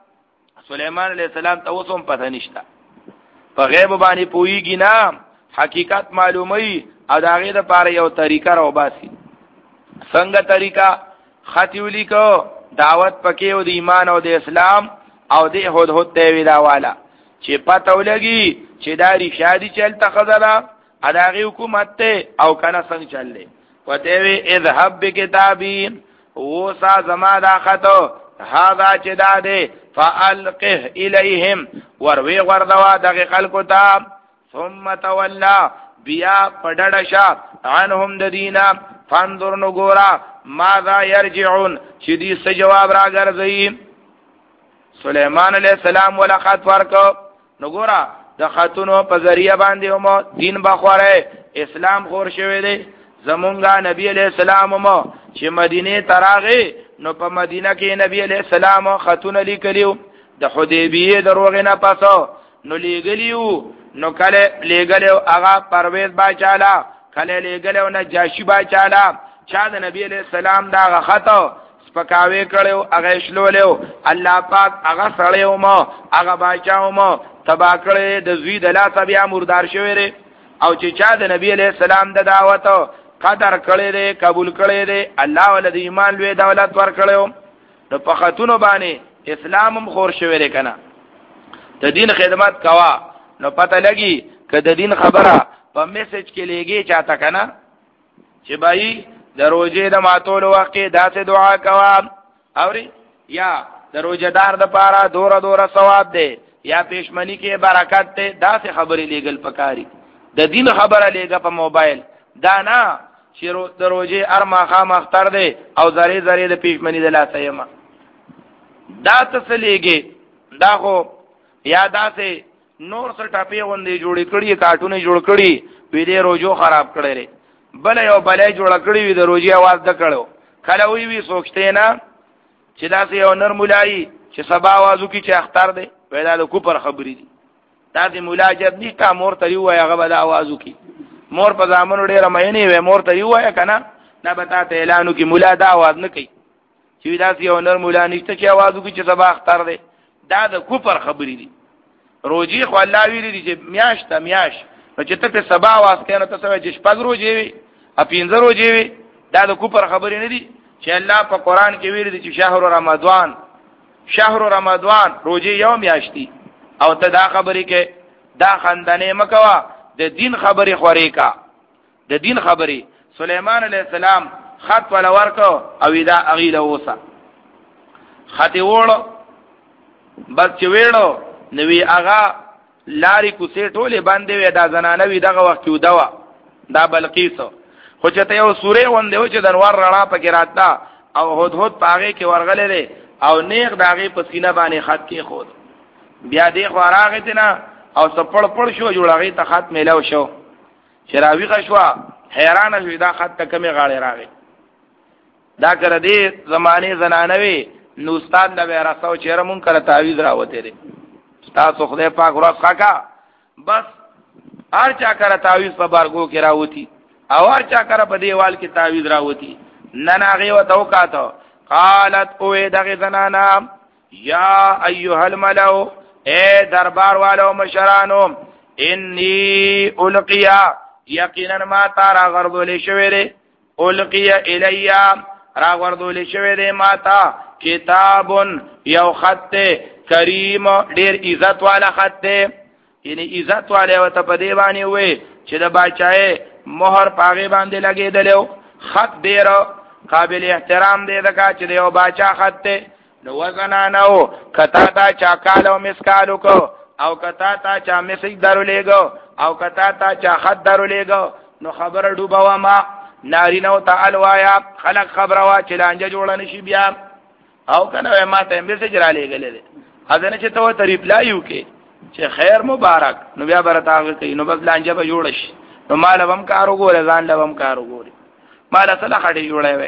سليمان عليه السلام ته وسوم پته نشته په غیب باندې پویږي نه حقیقت معلومي او داغه د پاره یو طریقه راو باسي. څنګه طریقه خطیولی کو دعوت پکې او د ایمان او د اسلام او د هود هود ته ویلا والا چې پته ولګي چې دا ریشادي چلته خزلا اداغي حکومت ته او کنه څنګه چللې وته وی اذهب بکتابی وسا زما دا خطو هاذا چې دا دے فالقه الیہم وروی غردوا دغه خلقو ته ثم تولى بیا پډړشا عنهم ددینا فانظر نغورا ماذا يرجعون چې دې څه جواب راګرځي. سليمان عليه السلام ولا خط ورکو نغورا د خاتونو په ذریعہ باندې مو دین بخوره اسلام خور شوی دی. زمونږه نبی علیہ السلام مو چې مدینه تراغه نو په مدینه کې نبی علیہ السلام خاتون لیکلیو د حدیبیه دروغ نه پاسو نو لیګلیو نو کله لیګلیو هغه پرویز باچالا کله لیګلیو نه جاشی باچالا چا د نبی علیہ السلام دا خطو سپکاوي کړو هغه شلولیو الله پاک هغه سړیو مو هغه باچاو مو تبا کړي د زوی د لاس بیا مردار شوی ری او چې چا د نبی علیہ السلام د دعوت قدر کړي دی قبول کړي دی الله ولدی ایمان لوی دولت ور کړو نو په خاتونو باندې اسلام هم خور شوی ری کنه د دین خدمت کوا نو پته لګي که د دین خبره په میسج کې لګي چاته کنه چې بای د روزې د ماتولو وخت کې داسې دعا کوا اوري یا د روزدار د پاره دورا دورا ثواب دی یا پېشمنی کې برکت دی داسې خبرې لګل پکاري د دین خبره لګه په موبایل دا نه چې د روزې ارما خامختر دی او زری زری د پېشمنی د لاسه یما دا تسلیږي دا خو یا داسې نور څه ټاپې غوندې جوړې کړي کارټونه جوړ کړي وی دې روزو خراب کړي بل یو بلای جوړ کړی وی د روزي आवाज د کړو کله وی وی سوچته نه چې دا یو نر مولای چې سبا आवाजو کی چې اختر دی پیدا د کوپر خبرې دي دا د ملاجب نشته مور ته وی هغه به د आवाजو کی مور په ځامن ډیره مې وی مور ته وی کنه نه بتا ته اعلانو کی مولا دا आवाज نه کوي چې دا یو نر مولا نشته چې आवाजو کی چې سبا اختر دی دا د کوپر خبرې دي روزي خو الله ویلي دي چې میاش ته میاش نو چې ته په سبا आवाज کنه ته سوي چې شپږ روزي وي اپینځه روزي وي دا د کوپر خبرې نه دي چې الله په قران کې ویلي دي چې شهر رمضان شهر رمضان روزي یوم یاشتي او ته دا خبرې کې دا خندنه مکوا د دین خبرې خوري کا د دین خبرې سليمان عليه السلام خط ولا ورکو او دا اغیله وسه خط وړو بس چې وېړو نوی اغا لاری کوسې ټوله باندې وې دا زنانه وی دغه وخت یو دوا دا بلقیس خو چې ته یو سورې وندې و چې دنوار رڼا پکې راته او هود هود پاغه کې ورغلې او نیغ داغه په سینه باندې خط کې خود بیا دې خو راغې تینا او سپړ پړ شو جوړاغې ته خط میلاو شو شراوی غشوا حیران شو دا خط ته کمی غاړې راغې دا کړه دې زمانه زنانه وی نو استاد لا وراسو چیرې مونږ کړه تعویذ راوته دي تاسو خدای پاک ورځ خاکا بس هر چا کرا تعویذ په بارګو کې راوتی او هر چا کرا په دیوال کې تعویذ راوتی نن هغه وته وکاته قالت او دغه زنانا یا ایها الملو اے دربار والو مشرانو انی القیا یقینا ما تارا غردول شویره القیا الیا را غردول شویره ما تا کتابن یو خط کریم ډیر عزت والا خط دی یعنی عزت والا وته په دی باندې وې چې د بچای مہر پاغه باندې لګیدلو خط ډیر قابل احترام دی دغه چې یو بچا خط دی نو وزنا نو کتا تا چا کالو مسکالو کو او کتا تا چا مسج درو لګو او کتا تا چا خط درو لګو نو خبر ډوبوا ما ناری نو تعال وایا خلق خبر وا چې لانجه جوړ نشي بیا او کنه ما ته مسج را لګلې اذن چې ته ته ریپلای وکې چې خیر مبارک نو بیا برتاغه کوي نو بس لانجه به جوړ شي نو مال هم کارو ګوره ځان لوم کارو ګوره مال اصله خټي جوړای وې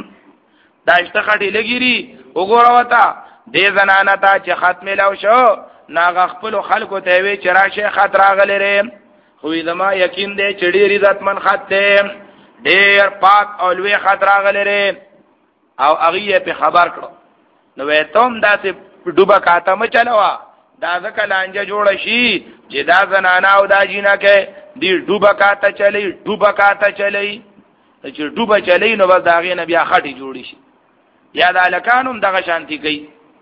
داشته خټي لګيري وګوره وتا دې زنانه تا چې ختم لاو شو ناغ خپل خلکو ته وی چې راشه خط راغلی رې خو زما یقین دې چې ډېر عزتمن خط دې ډېر پاک او لوی خط راغلی رې او هغه په خبر کړو نو وې تم داسې ډوبه کاته م چلوا دا ځکه لانجه جوړ شي چې دا زنانا او دا جینا کې دی ډوبه کاته چلی ډوبه کاته چلی چې ډوبه چلی نو بس داغه نه بیا خټي جوړی شي یا د الکانم دغه شانتی کوي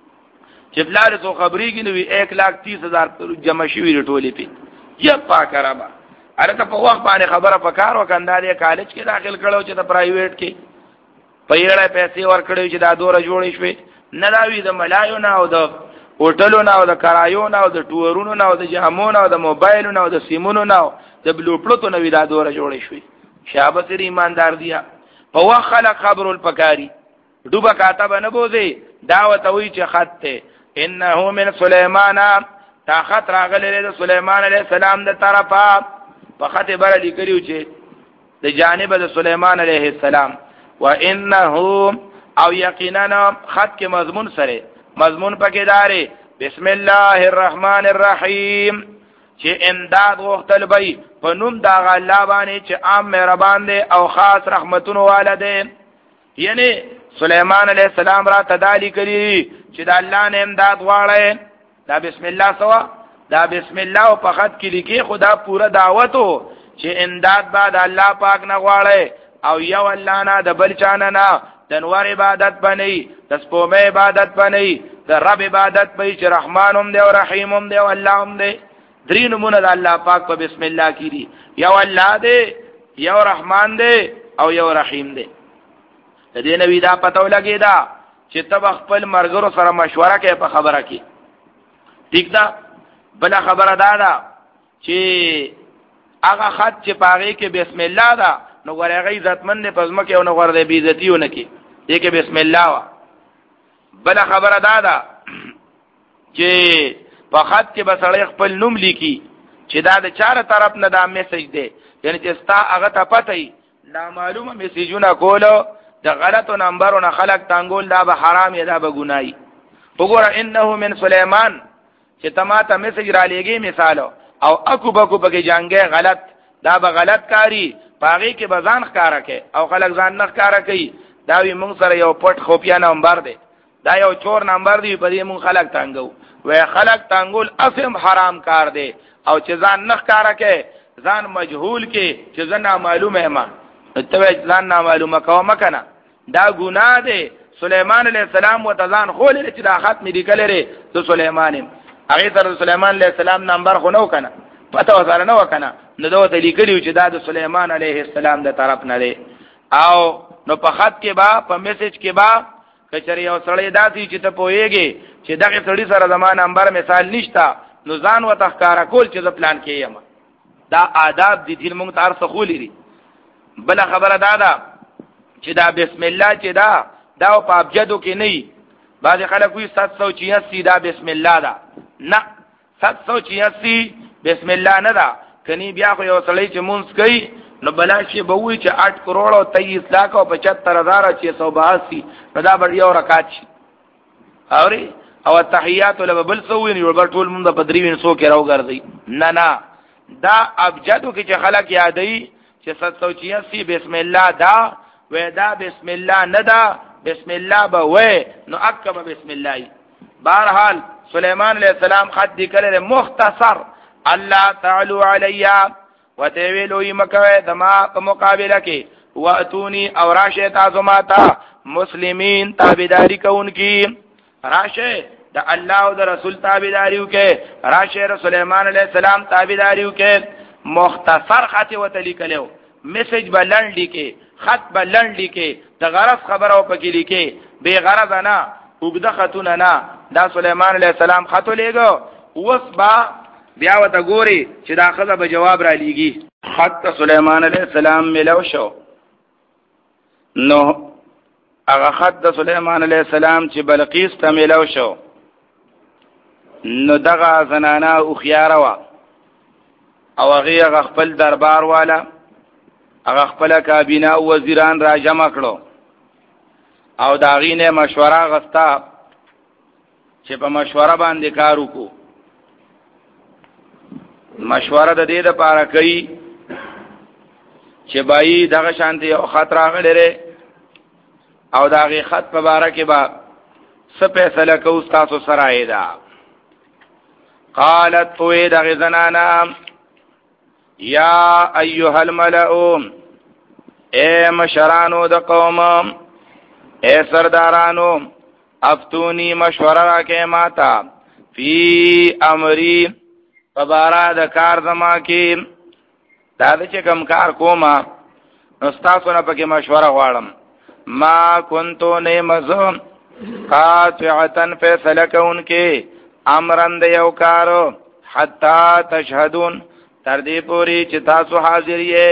چې بلاره سو خبرې کې نو یک لاکھ تیس هزار جمع شوی ټولې په یا پاک رابا اره ته په وخت باندې خبره پکار وکنداري کالج کې داخل کړو چې د پرایویټ کې په یړه پیسې ورکړو چې دا دوره جوړې شوې نه داوی د ملایو نه او د هوټلونو او د کرایو نه او د ټورونو نه او د جامونو او د موبایلونو او د سیمونو نه د بلوپلوتو نه ودا دوره جوړې شوې شابه سری ایماندار دیا په وخت خلق خبر الفکاری ډوبه کاتب نه بوزي دعوت وی چې خط ته انه من سليمان تا خط راغلی د سليمان عليه السلام د طرفه په خط بر لیکلو چې د جانب د سليمان عليه السلام وانه او یقینا خط کې مضمون سره مضمون پکې داري بسم الله الرحمن الرحیم چې امداد وختل بی په نوم دا الله باندې چې عام مهربان دی او خاص رحمتونو والده یعنی سليمان عليه السلام را تدالی کړي چې د الله نه امداد غواړي دا بسم الله سوا دا بسم الله او په خط کې لیکي خدا پورا دعوتو چې امداد بعد الله پاک نه غواړي او یو الله نه د بل چانه نه د نور عبادت بنئ د سپومه عبادت بنئ د رب عبادت بنئ چې رحمان هم دی او رحیم هم دی او الله هم دی. درې نمونه د الله پاک په بسم الله کې دي، یو الله دی، یو رحمان دی او یو رحیم دی. د دې نوی دا پته ولګی دا چې تب خپل مرګرو سره مشوره کوي په خبره کې. ٹھیک ده. بل خبره دا ده چې هغه خط چې پاغي کې بسم الله ده نو غره غي عزتمن په ځمکه او نو غره بي عزتیونه کې دې کې بسم الله وا. بل خبره دا ده چې په خط کې بسړی خپل نوم لیکي چې دا د چاره طرف نه دا میسج دی، یعنی چې ستا هغه ته پته ای نا معلومه میسجونه کولو د غلطو نمبرونو خلق تانګول دا به حرام یا دا به ګناي. وګوره انه من سليمان چې تماته میسج را لېږي مثالو او اکو بکو بګی جانګه غلط دا به غلط کاری پاغي کې بزان ښکارا کې او خلک ځان نه ښکارا کوي دا وی مونږ سره یو پټ خوپیا نمبر دی، دا یو چور نمبر دی، په دې مونږ خلک تانګو وې خلق تانګول اسم حرام کار دی او چې ځان نه ښکارا کې ځان مجهول کې چې ځان معلومه ما ته ځان نه معلومه کوم کنه دا ګناه دی. سليمان عليه السلام وتزان خول چې دا ختم دي کله لري د سليمان هغه سره سليمان عليه السلام نمبر خو نو کنه پته وسره نو کنه نو دوه لیکلیو چې دا د سليمان عليه السلام د طرف نه دی. او نو په خط کې با په میسج کې با کچری او سړی داسي چې ته پويږي چې دغه سړی سره زمان نمبر مثال نشتا نو ځان و تخکارا کول چې ز پلان کې یم. دا آداب دي چې موږ تار څخه لري. بل خبره دا ده چې دا بسم الله چې دا دا په ابجدو کې نه بعض خلک وي سات سو چھیاسی دا بسم الله دا نه سات سو چھیاسی بسم الله نه دا کني بیا خو یو سړی چې مونږ کوي نو بلاشي به وي چې آٹھ کروڑ او تیئیس لاکھ او پچہتر ہزار چھ سو باسی نو دا بل یو رکعت شي اوري او تحیات له بل سوین یو بل ټول مونږ په دریوین سو کې راو ګرځي نه نه دا ابجدو کې چې خلک یادای چې سات سو چھیاسی بسم الله دا و دا بسم الله نه دا بسم الله به و نو اکب بسم الله. بهرحال سليمان عليه السلام خط دی کړل مختصر الله تعالی علیا وتویلو یمکوه دما په مقابله کې واتونی او راشه تاسو ماته مسلمین تابعداری کوونکی راشه د الله او د رسول تابعداریو کې راشه سليمان عليه السلام تابعداریو کې مختصر خط وتلی کلو میسج بلند لیکي خط بلند لیکي د غرض خبره او پکې لیکي بے غرض نه وګد خطونه نه. دا سليمان عليه السلام خط لګو وصبا بیا وته ګوري چې دا خزه به جواب را لیږي. خط سليمان عليه السلام ملو شو نو هغه خط د سليمان عليه السلام چې بلقیس ته ملو شو نو دغه زنانه او خياره وا او هغه خپل دربار والا هغه خپل کابینه او وزیران را جمع کړو او دا غینه مشوره غستا چې په مشوره باندې کار وکړو. مشوره د دې لپاره کوي چې بای دغه شانتي او خطر راغلره او دا غي خط په باره کې با څه فیصله کوو تاسو سره ایدا. قالت توي دغه زنانا یا ایها الملأ اے مشرانو د قوم اے سردارانو افتونی مشوره راکې ماتا فی امری فبارا د کار زما کې دا چې کوم کار کوما نو تاسو نه پکې مشوره غواړم. ما كنتو نمزم قاطعتن فیصله کوونکې امرن د یو کارو حتا تشهدون تر دې پوری چې تاسو حاضر یې.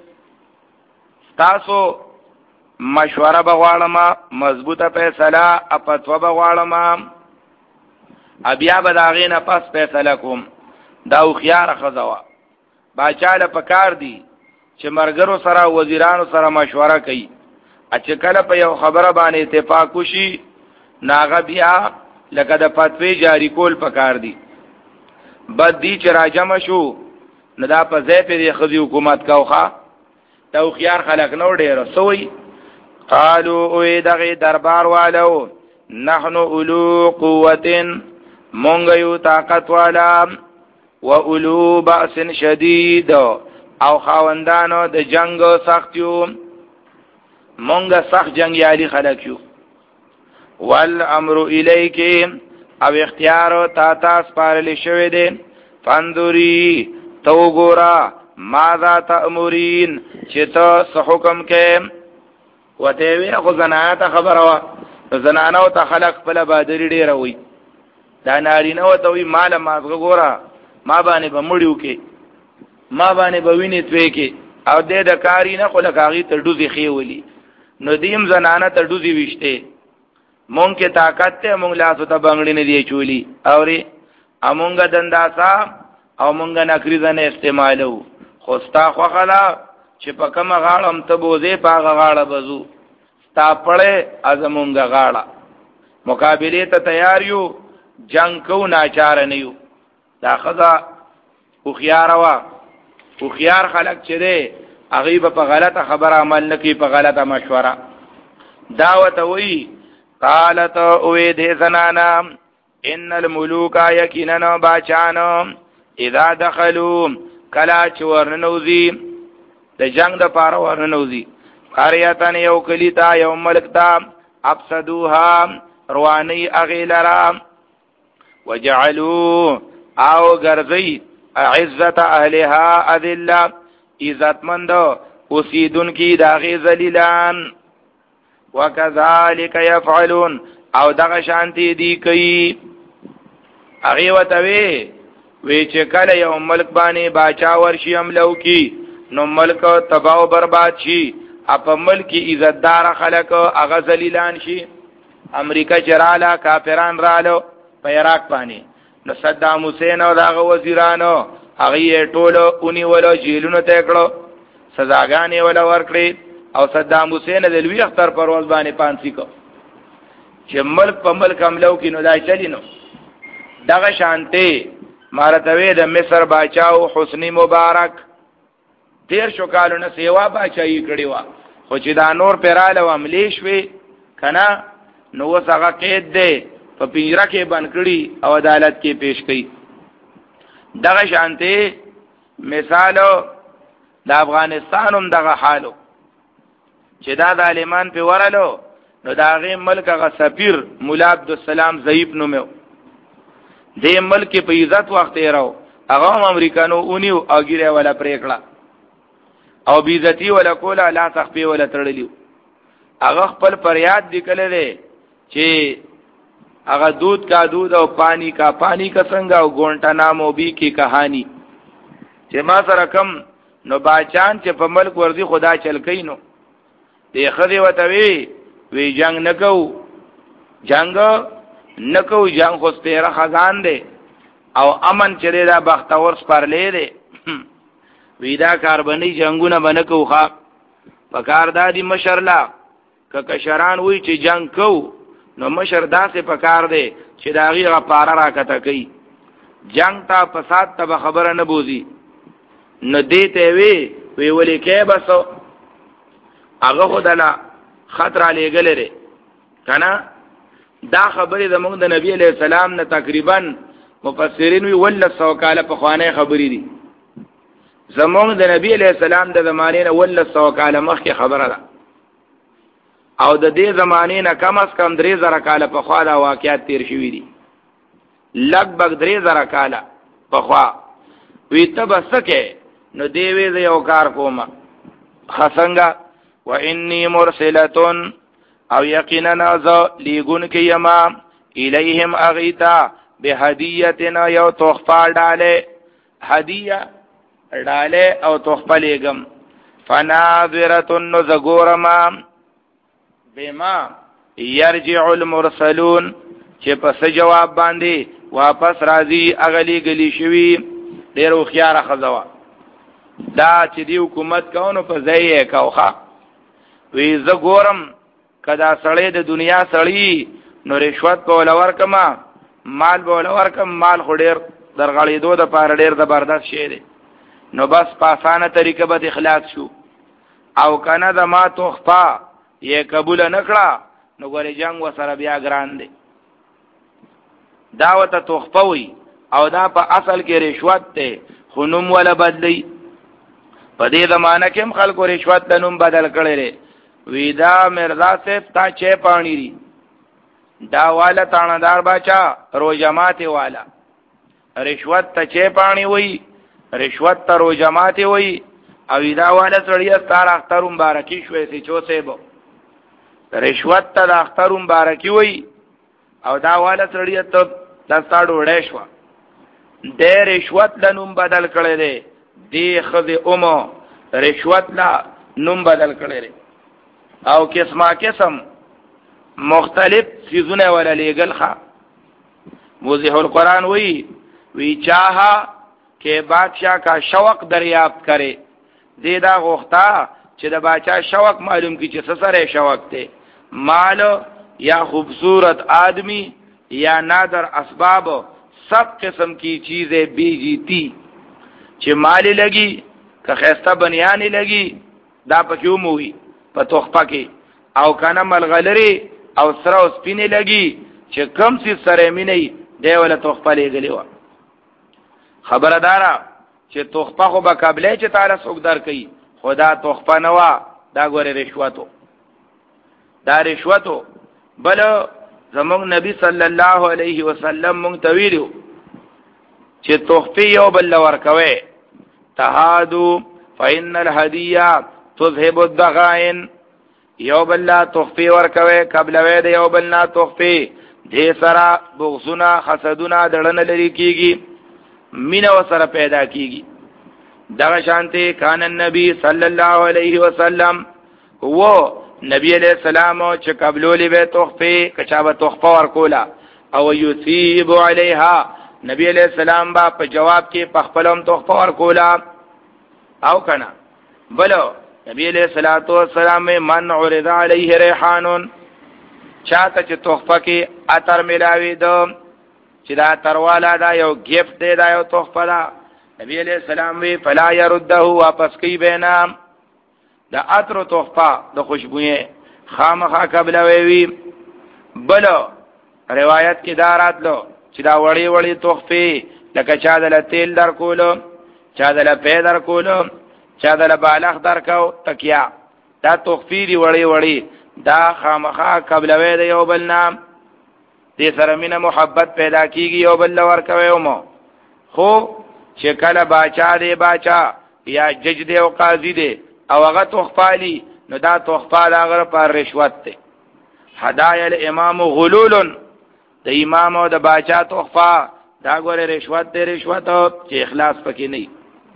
تاسو مشوره بغواړم مضبوطه فیصله اپتو بغواړم ابیا بداغې نه پس فیصله کوم. دا خو خيار خزوا باچاله پکار دی چې مرګرو سره وزیرانو سره مشوره کوي چې کله په یو خبره باندې اتفاق وشي ناغه بیا لکه د فتوی جاری کول پکار دی. بد دی چې راجم شو نه دا په ځای په خزي حکومت کاوخه دا خو خيار خلق نو ډیر سوی. قالو او دغه دربار والو نحنو اولو قوتن مونږ یو طاقت والا و اولو باس شدید او خاوندانو د جنگ سختیو. مونږه سخت جنگیالي خلک یو. والامر الیک او اختیار تا تا سپارل شوی دی. فانظری تو ګورا ماذا تأمرین چې ته څه حکم کې. وته وی خو زنانه ته خبره وا زنانه ته خلق خپل بادری ډیر وي دا نارینه وته وی مال مازغه ګورا ما باندې بمړیو کې ما باندې بوینه توې کې او دې د کاری نه خو لکاغي ته ډوزي خېولي نو دیم زنانه ته ډوزي وشته مونږ کې طاقت ته مونږ لاسو ته بنگړي نه دی چولی اوري امونګه دنداسا او مونږ نکری ځنه استعمالو خو ستا خو خلا چې په کومه غاړه هم ته بوزې پاغه غاړه بزو ستا پړې ازمونږه غاړه مقابله ته تیار یو جنگ کو ناچار نه یو. دا خدا خو خيار وا خو خيار خلق چې دی هغه په غلطه خبره عمل نکي په غلطه مشوره دعوت وی. قالت اوې دې زنانا ان الملوک یقینا باچانو اذا دخلوا کلا چورنوزی د جنگ د پاره ورنوزی قریاتن یو کلیتا یو ملکتا افسدوها روانی اغیلرا وجعلوا او گرزی عزت اهلها اذلہ عزتمند اسیدن کی داغی ذلیلان وکذالک یفعلون او دغه شانتی دی کوي. هغه وتوی وی چې کله یو ملک باندې باچا ورشي عملو کی نو ملک تباہ و برباد شي اپ ملک عزتدار خلک هغه ذلیلان شي. امریکا چراله کافران رالو په عراق باندې نو صدام حسین او دغه وزیرانو هغه ټولو اونې ولا جیلونو ته کړو سزاګانې ولا ورکړي او صدام حسین د لوی اختر پرواز باندې پانسی کو چې ملک په ملک عملو کې نو دا چلی نو دغه شانته مارتوی د مصر باچاو حسنی مبارک تیر شو کالونه سیوا باچایی کړي وا خو چې دا نور پیراله عملی شوي کنا نو وسغه قید دی په پنجره کې بند کړي او عدالت کې پیش کړي. دغه شانته مثالو د افغانستان هم دغه حالو چې دا د عالمان په ورالو نو دا غي ملک غ سفیر مولا عبدالسلام ضعیف نومو دې ملک په عزت وخت یې راو هغه امریکانو اونیو اګیره ولا پریکړه او بیزتی ولا کولا لا تخفي ولا تړلیو هغه خپل پریاد لیکل دي چې هغه دودھ کا دودھ او پانی کا پانی کا څنګه او ګونټانامو بی کی کہانی چې ما سره کم نو باچان چې په ملک ورزي خدا چل کینو دې خدي وتوی وی جنگ نکو جنگ نکو جنگ خو سپیره خزان دی او امن چره دا بختور سپرلې دی وی دا کاربنی جنگونه بنکو خوا پکار دادی مشرلا که کشران وی چې جنگ کو نو مشر داسې پکار دی چې دا غیغه پارا راکته کوي جنگ تا فساد ته خبره نه بوزي نو دیته وی وی ولي کې بسو هغه خدلا خطر علی ګلره کنه دا خبره زموږ د نبی علیہ السلام نه تقریبا مفسرین وی ول سو کاله په خوانه خبرې دي زموږ د نبی علیہ السلام د زمانه نه ول سو کاله مخکې خبره ده او د دې زمانه نه کم از کم درې زره کاله په خوا دا واقعیت تیر شوی دي لګبګ درې زره کاله په خوا وی تبسکه نو دی وی یو کار کوم خسنګا و انی مرسلتون او یقینا ذ لیګون کی یما الیہم اغیتا بهدیتنا یو تحفه ډاله هدیه ډاله او تحفه لګم فناظرتن زغورما بما يرجع المرسلون چې پس جواب باندې واپس راځي اغلی گلی شوی ډیر خيار خزوا دا چې دی حکومت کاونو په ځای کاوخه وی ز ګورم کدا سړی د دنیا سړی نو رشوت په ولور کما مال په ولور کم مال خډیر درغړې دوه د پاره ډیر زبردست شی دی نو بس په اسانه طریقه به اخلاص شو او کنه د ما توخپا یې قبول نکړه نو ګورې جنگ وسره بیا ګران دی دعوت توخپا وی او دا په اصل کې رشوت ته خنوم ولا بدلی په دې زمانہ کې خلکو رشوت د نوم بدل کړي ویدا مرزا صاحب تا چه پانی دی دا والا تاندار باچا روجمات والا رشوت ته چه پانی وی رشوت ته روجمات وی او دا والا سړی ستار اختر مبارکی شوې سي چوسه بو رشوت ته د اختر مبارکی وی او دا والا سړی ته د ستاړو وړې شو د رشوت لنوم بدل کړي دي دی خذ اومو رشوت لا نوم بدل کړي دي او قسمه قسم مختلف سیزونه ولا لیگل خوا موضح القرآن وی وی چاہا کہ بادشاہ کا شوق دریافت کرے دیدا غوختا چې د بادشاہ شوق معلوم کی چې سسره شوق ته مال یا خوبصورت آدمی یا نادر اسباب سب قسم کی چیزیں بیجی تھی چې مالی لگی که خیسته بنیانی لگی دا پکیو موی په تخفه کې او کنه ملغلری او سره او سپینې لګي چې کم سي سره مینې دی ولا تخفه لګلی و خبردارا چې تخفه خو به قبلې چې تعالی څوک در کوي خدا تخفه نه وا دا ګوره رشوتو دا رشوتو بل زموږ نبی صلی الله علیه وسلم مونږ ته ویلو چې تخفه یو بل ورکوي تهادو فإن الهدیه تذهب الضغائن یو بل لا تخفی ورکوي قبل وې د یو بل نه تخفی دې سره بغضونه حسدونه دړن لري کیږي مینه وسره پیدا کیږي دغه شانته کان النبی صلی الله علیه وسلم و نبی علیہ السلام چې قبلولې به تخفی کچابه تخفه ورکولا او یثیب علیها نبی علیہ السلام با په جواب کې پخپلم تخفه ورکولا او کنا بلو نبی علیہ الصلوۃ والسلام من عرض علیه ریحان چاته چې تحفه کې عطر ملاوي دو چې دا تروالا دا یو گیفت دی دا یو تحفه دا نبی علیہ السلام وی فلا يرده واپس کی بینا دا عطر تحفه د خوشبوئے خامخا قبل وی بل روایت کې دارات لو چې دا وړي وړي تحفه لکه چا د تیل در کولو چا د پیدر کولو چا دل بالغ درکو تکیا دا تخفیری وړي وړي دا خامخا قبلوي د یو بل نام دې سره مینه محبت پیدا کیږي یو بل ورکوي مو خو چې کله باچا دی باچا یا جج دی او قاضي دی او هغه تخفالی نو دا تخفال هغه پر رشوت دی هدايا الامام غلول د امام او د باچا تخفا دا ګوره رشوت دی رشوت چې اخلاص پکې نه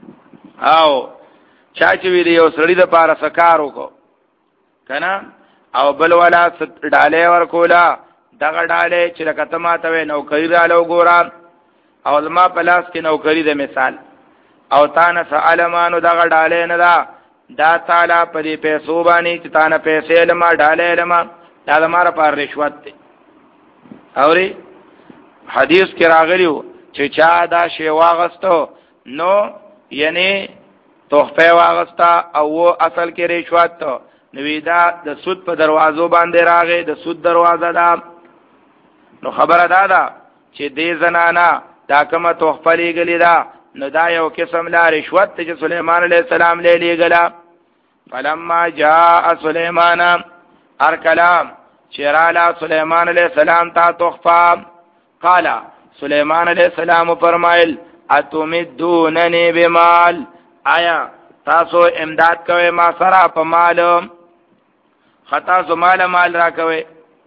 او چا چې ویلی یو سړی د پاره سکارو کو کنه او بل ولا ډاله ور کولا دغه ډاله چې لکه ماته نوکری رالو ګورا او زما په لاس کې نوکری د مثال او تانه سالمانو دغه ډاله نه دا دا تعالی په دې پیسو باندې چې تانه پیسې لما ډاله لما دا زماره پر رشوت دی اوري حدیث کې راغلیو چې چا دا شی واغستو نو یعنی تحفه واغستا او اصل کې رشوت نو دا د سود په دروازو باندې راغې د سود دروازه دا نو خبره دا ده چې دې زنانا دا کومه تحفه لګلې دا نو دا یو قسم لا رشوت چې سليمان عليه السلام له لګلا فلما جاء سليمان هر کلام چرالا سليمان عليه السلام تا تحفه قال سليمان عليه السلام فرمایل اتمدونني بمال آیا تاسو امداد کوي ما سره په مال خطا سو مال مال را کوي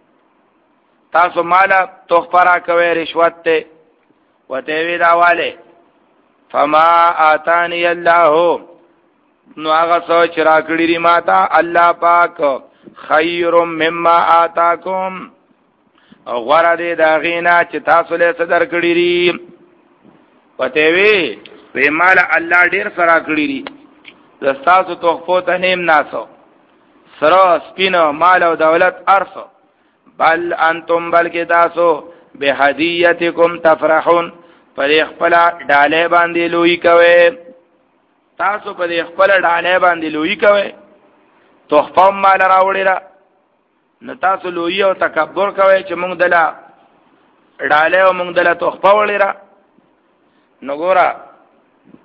تاسو مال تحفه را کوي رشوت ته وته وی داواله فما آتانی الله نو هغه سوچ را کړی ری ماتا الله پاک خیر مما آتاکم او غره دې دا غینا چې تاسو له صدر کړی ری وته وی وی مال الله ډیر سره کړی ری زستاسو تحفو ته نیم ناسو سره سپینو مال او دولت ارسو بل انتم بلکې تاسو به هدیتکم تفرحون پر خپل ډاله باندې لوی کوي تاسو پر خپل ډاله باندې لوی کوي تحفه مال راوړی را نو تاسو لوی او تکبر کوي چې موږ دلا ډاله او موږ دلا تحفه وړی را نو ګورا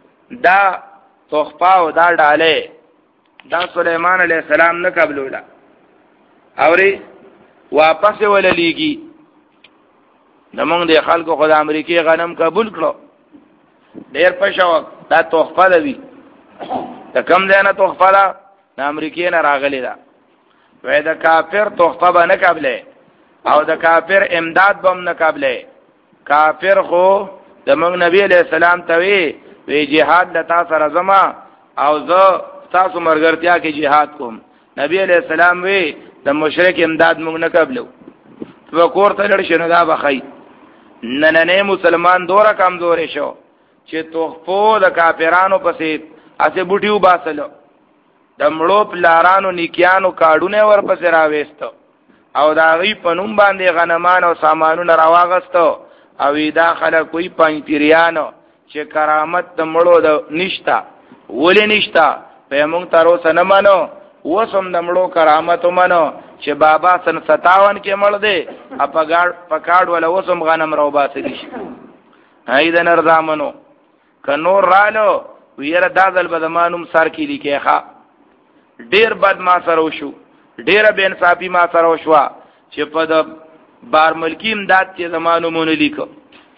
دا تحفه او دا ډاله دا سليمان عليه السلام نه قبلولا اوري واپس وللیږي نمونږ د خلکو خو د امریکای غنم قبول کړو ډیر پښو دا تحفه ده وی د کم دی نه تحفه ده د امریکای نه راغلی ده وای د کافر تحفه به نه قبلې او د کافر امداد به نه قبلې کافر خو د موږ نبی علیہ السلام ته وی وی جهاد لتا سره زما او زه تاسو مرګرتیا کې جهاد کوم نبی علیہ السلام وی د مشرک امداد موږ نه قبلو تو کور ته لړ شنو دا بخی نن نه مسلمان دوره کمزورې شو چې توخپو د کافرانو پسې اسه بوټیو باسلو د مړو پلارانو نیکیانو کاډونه ور پسې راوېستو او دا غي پنوم باندې غنمان او سامانونه راواغستو او دا خلک کوئی پنځ پیریانو چې کرامت د مړو د نشتا ولې نشتا په موږ تر اوسه نه مانو وسم د مړو کرامت ومنو چې بابا سن ستاون کې مړ دی اپګاړ پکاړ ولا وسم غنم رو باسي شي هاي د نرزامنو ک نور رالو ویره دازل بدمانم سر کې لیکه ډیر بد ما سره وشو ډیر بے انصافي ما سره وشو چې په د بار ملکی امداد کې زمانو مونږ لیکو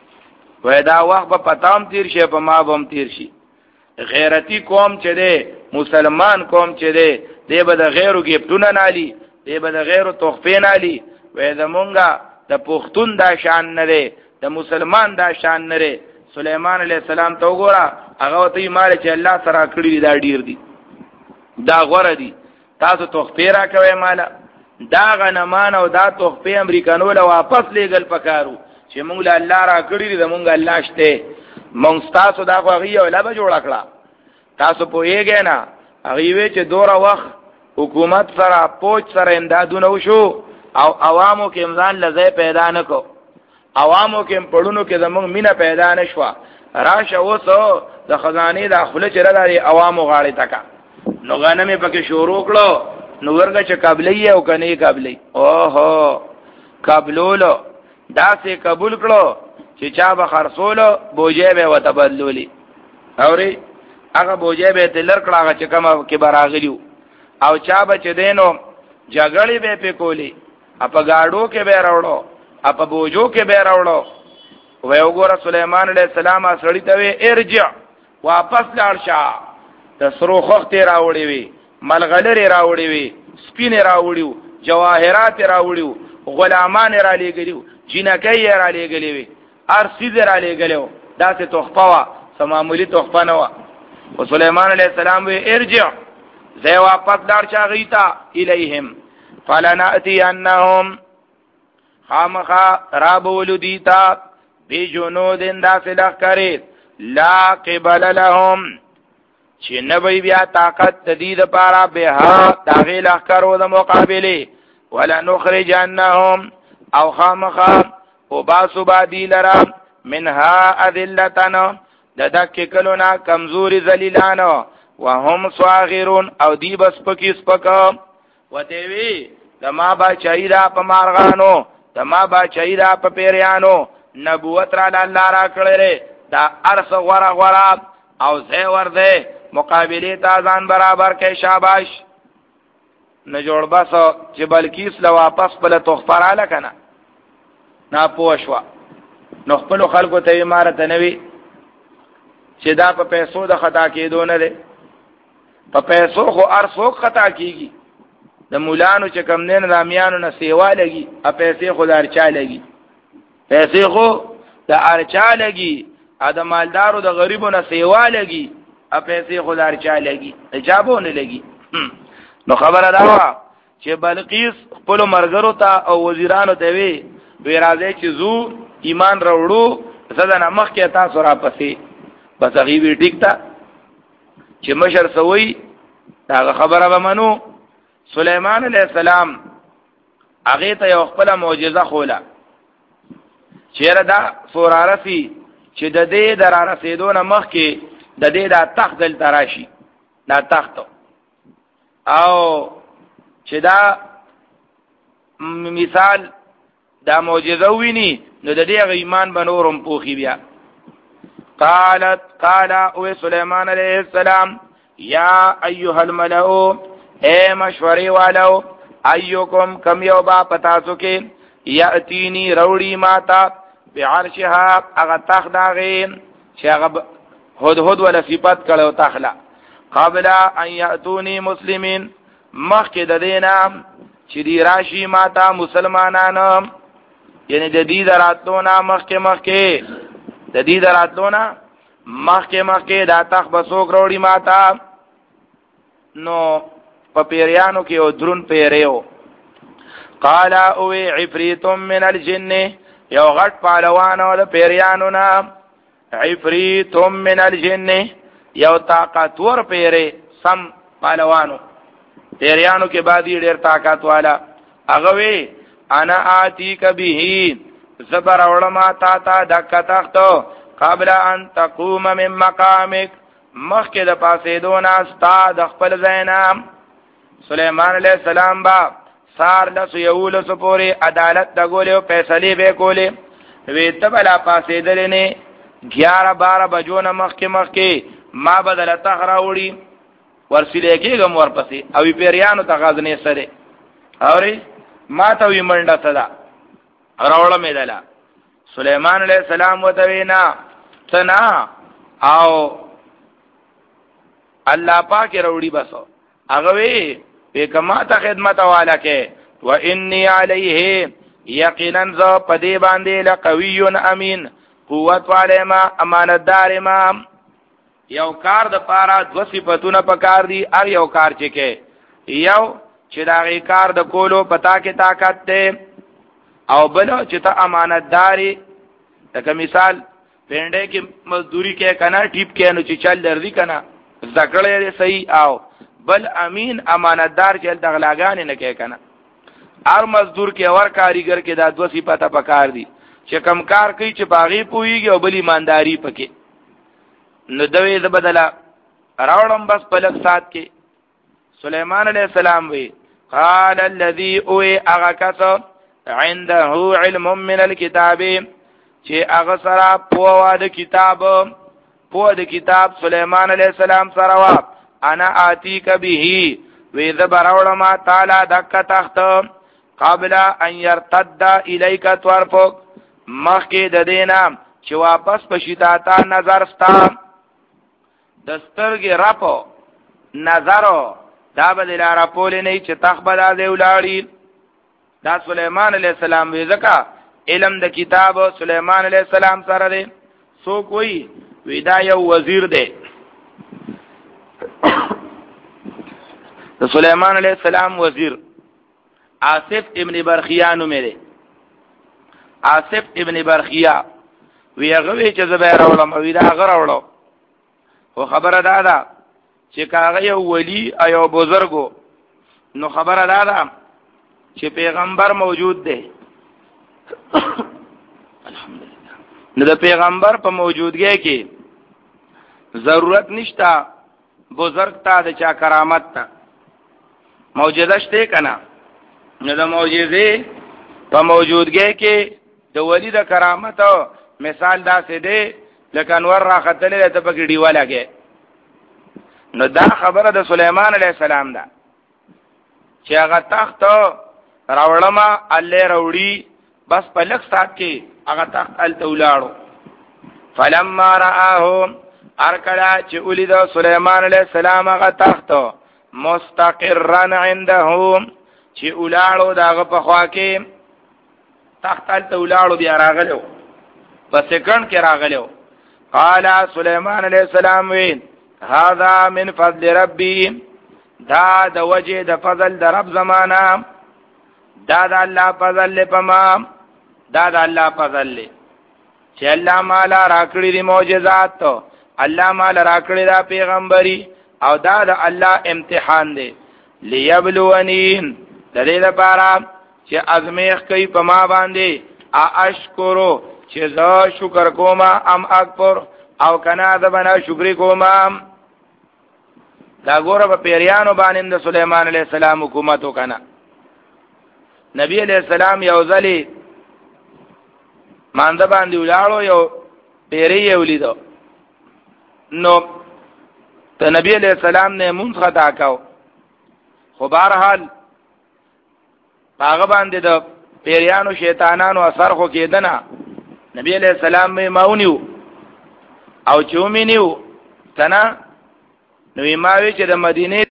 وای دا وخت په پتام تیر شي په ما بم تیر شي غیرتی قوم چې دی مسلمان قوم چې دی دی به د غیرو گیفتونه نالی دی به د غیرو تحفې نالی وای زمونږه د پښتون دا شان نه دی د مسلمان دا شان نه دی سليمان عليه السلام ته وګوره هغه ته مال چې الله سره کړی دا ډیر دی دا غوړه دی تاسو تحفې را کوي مال دا غنمان او دا تحفې امریکانو له واپس لېګل پکارو چې موږ له الله را کړی دی موږ الله شته موږ تاسو دا خو غي ولا به جوړ کړه تاسو پوهیږئ نه هغه وی چې دوره وخت حکومت سره پوج سره امدادونه وشو او عوامو کې امزان لزې پیدا نکو عوامو کې پړونو کې زموږ مینا پیدا نشوا راشه وسو د خزانه د خپل چر لري عوامو غاړي تکا نو غنمه پکې شروع کړو نو ورګه چې قبلې او کني قبلې اوهو قبولولو دا سه قبول کړو چې چا به خرصولو بوجه به وتبدلولي اوري هغه بوجه به تلر کړه چې کومه کې براغلیو او چا به چې دینو جګړې به پکولي اپ گاډو کې به راوړو اپ بوجو کې به راوړو وای وګوره سليمان عليه السلام سړی ته ارجع واپس لاړ شه د سرو خخت راوړي وي ملغلری راوړي وي سپین راوړیو جواهرات راوړیو غلامان را لېګلیو جنکې را لېګلې وي ارسیز را لېګلو دا څه تحفه وا سمامولي تحفه نه وا او سليمان عليه السلام وی ارجع زي واپس لاړ شه غیتا الیهم فلناتي انهم خامخا رابولو دیتا بی جنودن دا سلخ کرید لا قبل لهم چی نبی بیا طاقت تدید پارا بها داغی لخ کرو دا مقابلی ولا نخرجنهم او خامخا و باسو بادی لرا منها اذلتنا دا دک کلونا کمزوری زلیلانا وهم صاغرون او دی بس پکی سپکا و تیوی دا ما با چایدا پا مارغانو دما با چایدا په پیریانو نبوت را الله را کړره دا ارس غورا غورا او زه ورده مقابله تازان برابر کې شاباش نه جوړ بس چې بلکیس له واپس بل تخفر اله کنه نا پوښوا نو خپل خلکو ته امارت نوي چې دا په پیسو د خطا کېدو نه ده په پیسو خو ارسو خطا کیږي د مولانو چې کم دین رامیانو نه سیوا لګي ا پیسې خو دارچا لګي پیسې خو د ارچا لګي ا د مالدارو د غریبو نه سیوا لګي ا پیسې خو دارچا لګي اجابونه لګي نو خبره دا وا چې بلقیس خپل مرګرو ته او وزیرانو ته وی وی راځي چې زو ایمان راوړو زدان مخ کې تاسو را پسې بس غیبی ټیک تا چې مشر سوی دا خبره به منو سليمان عليه السلام هغه ته یو خپل معجزه خوله چیرې دا سورارسي چې د دې درارسیدونه مخ کې د دې دا تخت دل تراشي دا تخت او چې دا مثال دا معجزه ویني نو د دې ایمان بنورم پوخي بیا قالت قال او سليمان عليه السلام يا ايها الملأ اے مشوري والو ایوکم کم یو با پتاسو کې یاتینی روڑی ماتا بعرشها اغا تخ داغین چې هغه هود هود ولا صفات کړو تخلا قبل ان یاتونی مسلمین مخکې د دینه چې دی راشي ماتا مسلمانانو یعنی د دې دراتونه مخکې مخکې د دې دراتونه مخکې مخکې دا تخ بسوک روړي ماتا نو په پیریانو کې او درون پیریو قال او عفریت من الجن یو غټ پهلوانو د پیریانو نا عفریت من الجن یو طاقتور پیری سم پهلوانو پیریانو کې بعدی ډیر طاقت والا هغه وی انا آتی کبه زبر علما تا تا دک تخت قبل ان تقوم من مقامک مخکې د پاسې دون استا د خپل زینام سليمان علیہ السلام با سار لس یول سپوري عدالت د ګولې او فیصله به کولې وی ته بلا پاسې دلنه گیارہ بارہ بجو نه مخکې مخکې ما بدل تخرا وړي ورسلې کېګم ورپسې او پیریانو ته غزنې سره اوري ما ته وی منډه صدا راوړم دلا سليمان علیہ السلام وتوینا تنا او الله پاک وروړي بسو هغه وی په کما ته خدمت والا کې و انی علیه یقینا ذ پدی باندې لقوی امین قوت والے ما امانتدار امام یو کار د پاره دو صفاتونه پکار دي او یو کار چې کې یو چې دا غي کار د کولو پتا کې طاقت ده او بل چې ته امانتداري لکه مثال پنده کې مزدوری کې کنه ټیپ کې نو چې چل درځي کنه ذکرې صحیح او بل امین امانتدار چې دغلاګان نه کې کنه هر مزدور کې اور کاریګر کې دا دو صفاته پکار دي چې کم کار کوي چې باغی پويږي او بل ایمانداری پکې نو دوی د بدلا راوړم بس په لک سات کې سليمان عليه السلام وی قال الذي اوي اغكث عنده علم من الكتاب چې هغه سره په د کتاب په د کتاب سليمان عليه السلام سره وا انا اتيك به وی ذبرولما تعالی دک تخت قبل ان يرتد اليك طرفك مخکې د دینه چې واپس پښیتا تا نظر ستا دسترګې راپو نظرو دا به لاره پول نه چې تخبل دی ولاړی دا سليمان عليه السلام وی زکا علم د کتاب سليمان عليه السلام سره دی سو کوئی ودا یو وزیر دی د سليمان عليه السلام وزیر آصف ابن برخیانو میره آصف ابن برخیا وی هغه وی چې زبیر علماء وی دا غره وړو خو خبره ده ده چې کاغه یو ولی ایو بزرګو نو خبره ده ده چې پیغمبر موجود دی الحمدلله نو د پیغمبر په موجودګۍ کې ضرورت نشتا بزرگ تا د چا کرامت تا موجوده شته کنه نو د معجزې په موجودګۍ کې د ولی د کرامت مثال دا څه دی لکه انور را خطلې ته پکې دیوا لګي نو دا خبره د سليمان عليه السلام ده چې هغه تخت راوړما الله راوړي بس په لک سات کې هغه تخت ال تولاړو فلما رآه ارکلا چې ولید سليمان عليه السلام هغه تخت مستقرا عنده چې ولاړو داغه په خوا کې تخت ال تولاړو بیا راغلو په سکند کې راغلو قال سليمان عليه السلام وين هذا من فضل ربي دا د وجه د فضل د رب زمانہ دا د الله فضل له پما دا د الله فضل له چې الله مالا راکړي دي معجزات الله مالا راکړي دا پیغمبري او دا د الله امتحان دی ليبلوني د دې لپاره چې ازمیخ کوي په ما باندې اشکرو چې زه شکر کوم ام اکبر او کنا د بنا شکر کوم دا ګوره په پیریانو باندې د سليمان عليه السلام حکومت وکنا نبی عليه السلام یو ځلی مانده باندې ولاړو یو پیری یو لیدو نو ته نبی عليه السلام نه مونږ خطا کاو خو بهرحال هغه باندې د پیریانو شیطانانو اثر خو کېدنه نبی علیہ السلام می ماونیو او چومینیو تنا نو ما وی چې د مدینه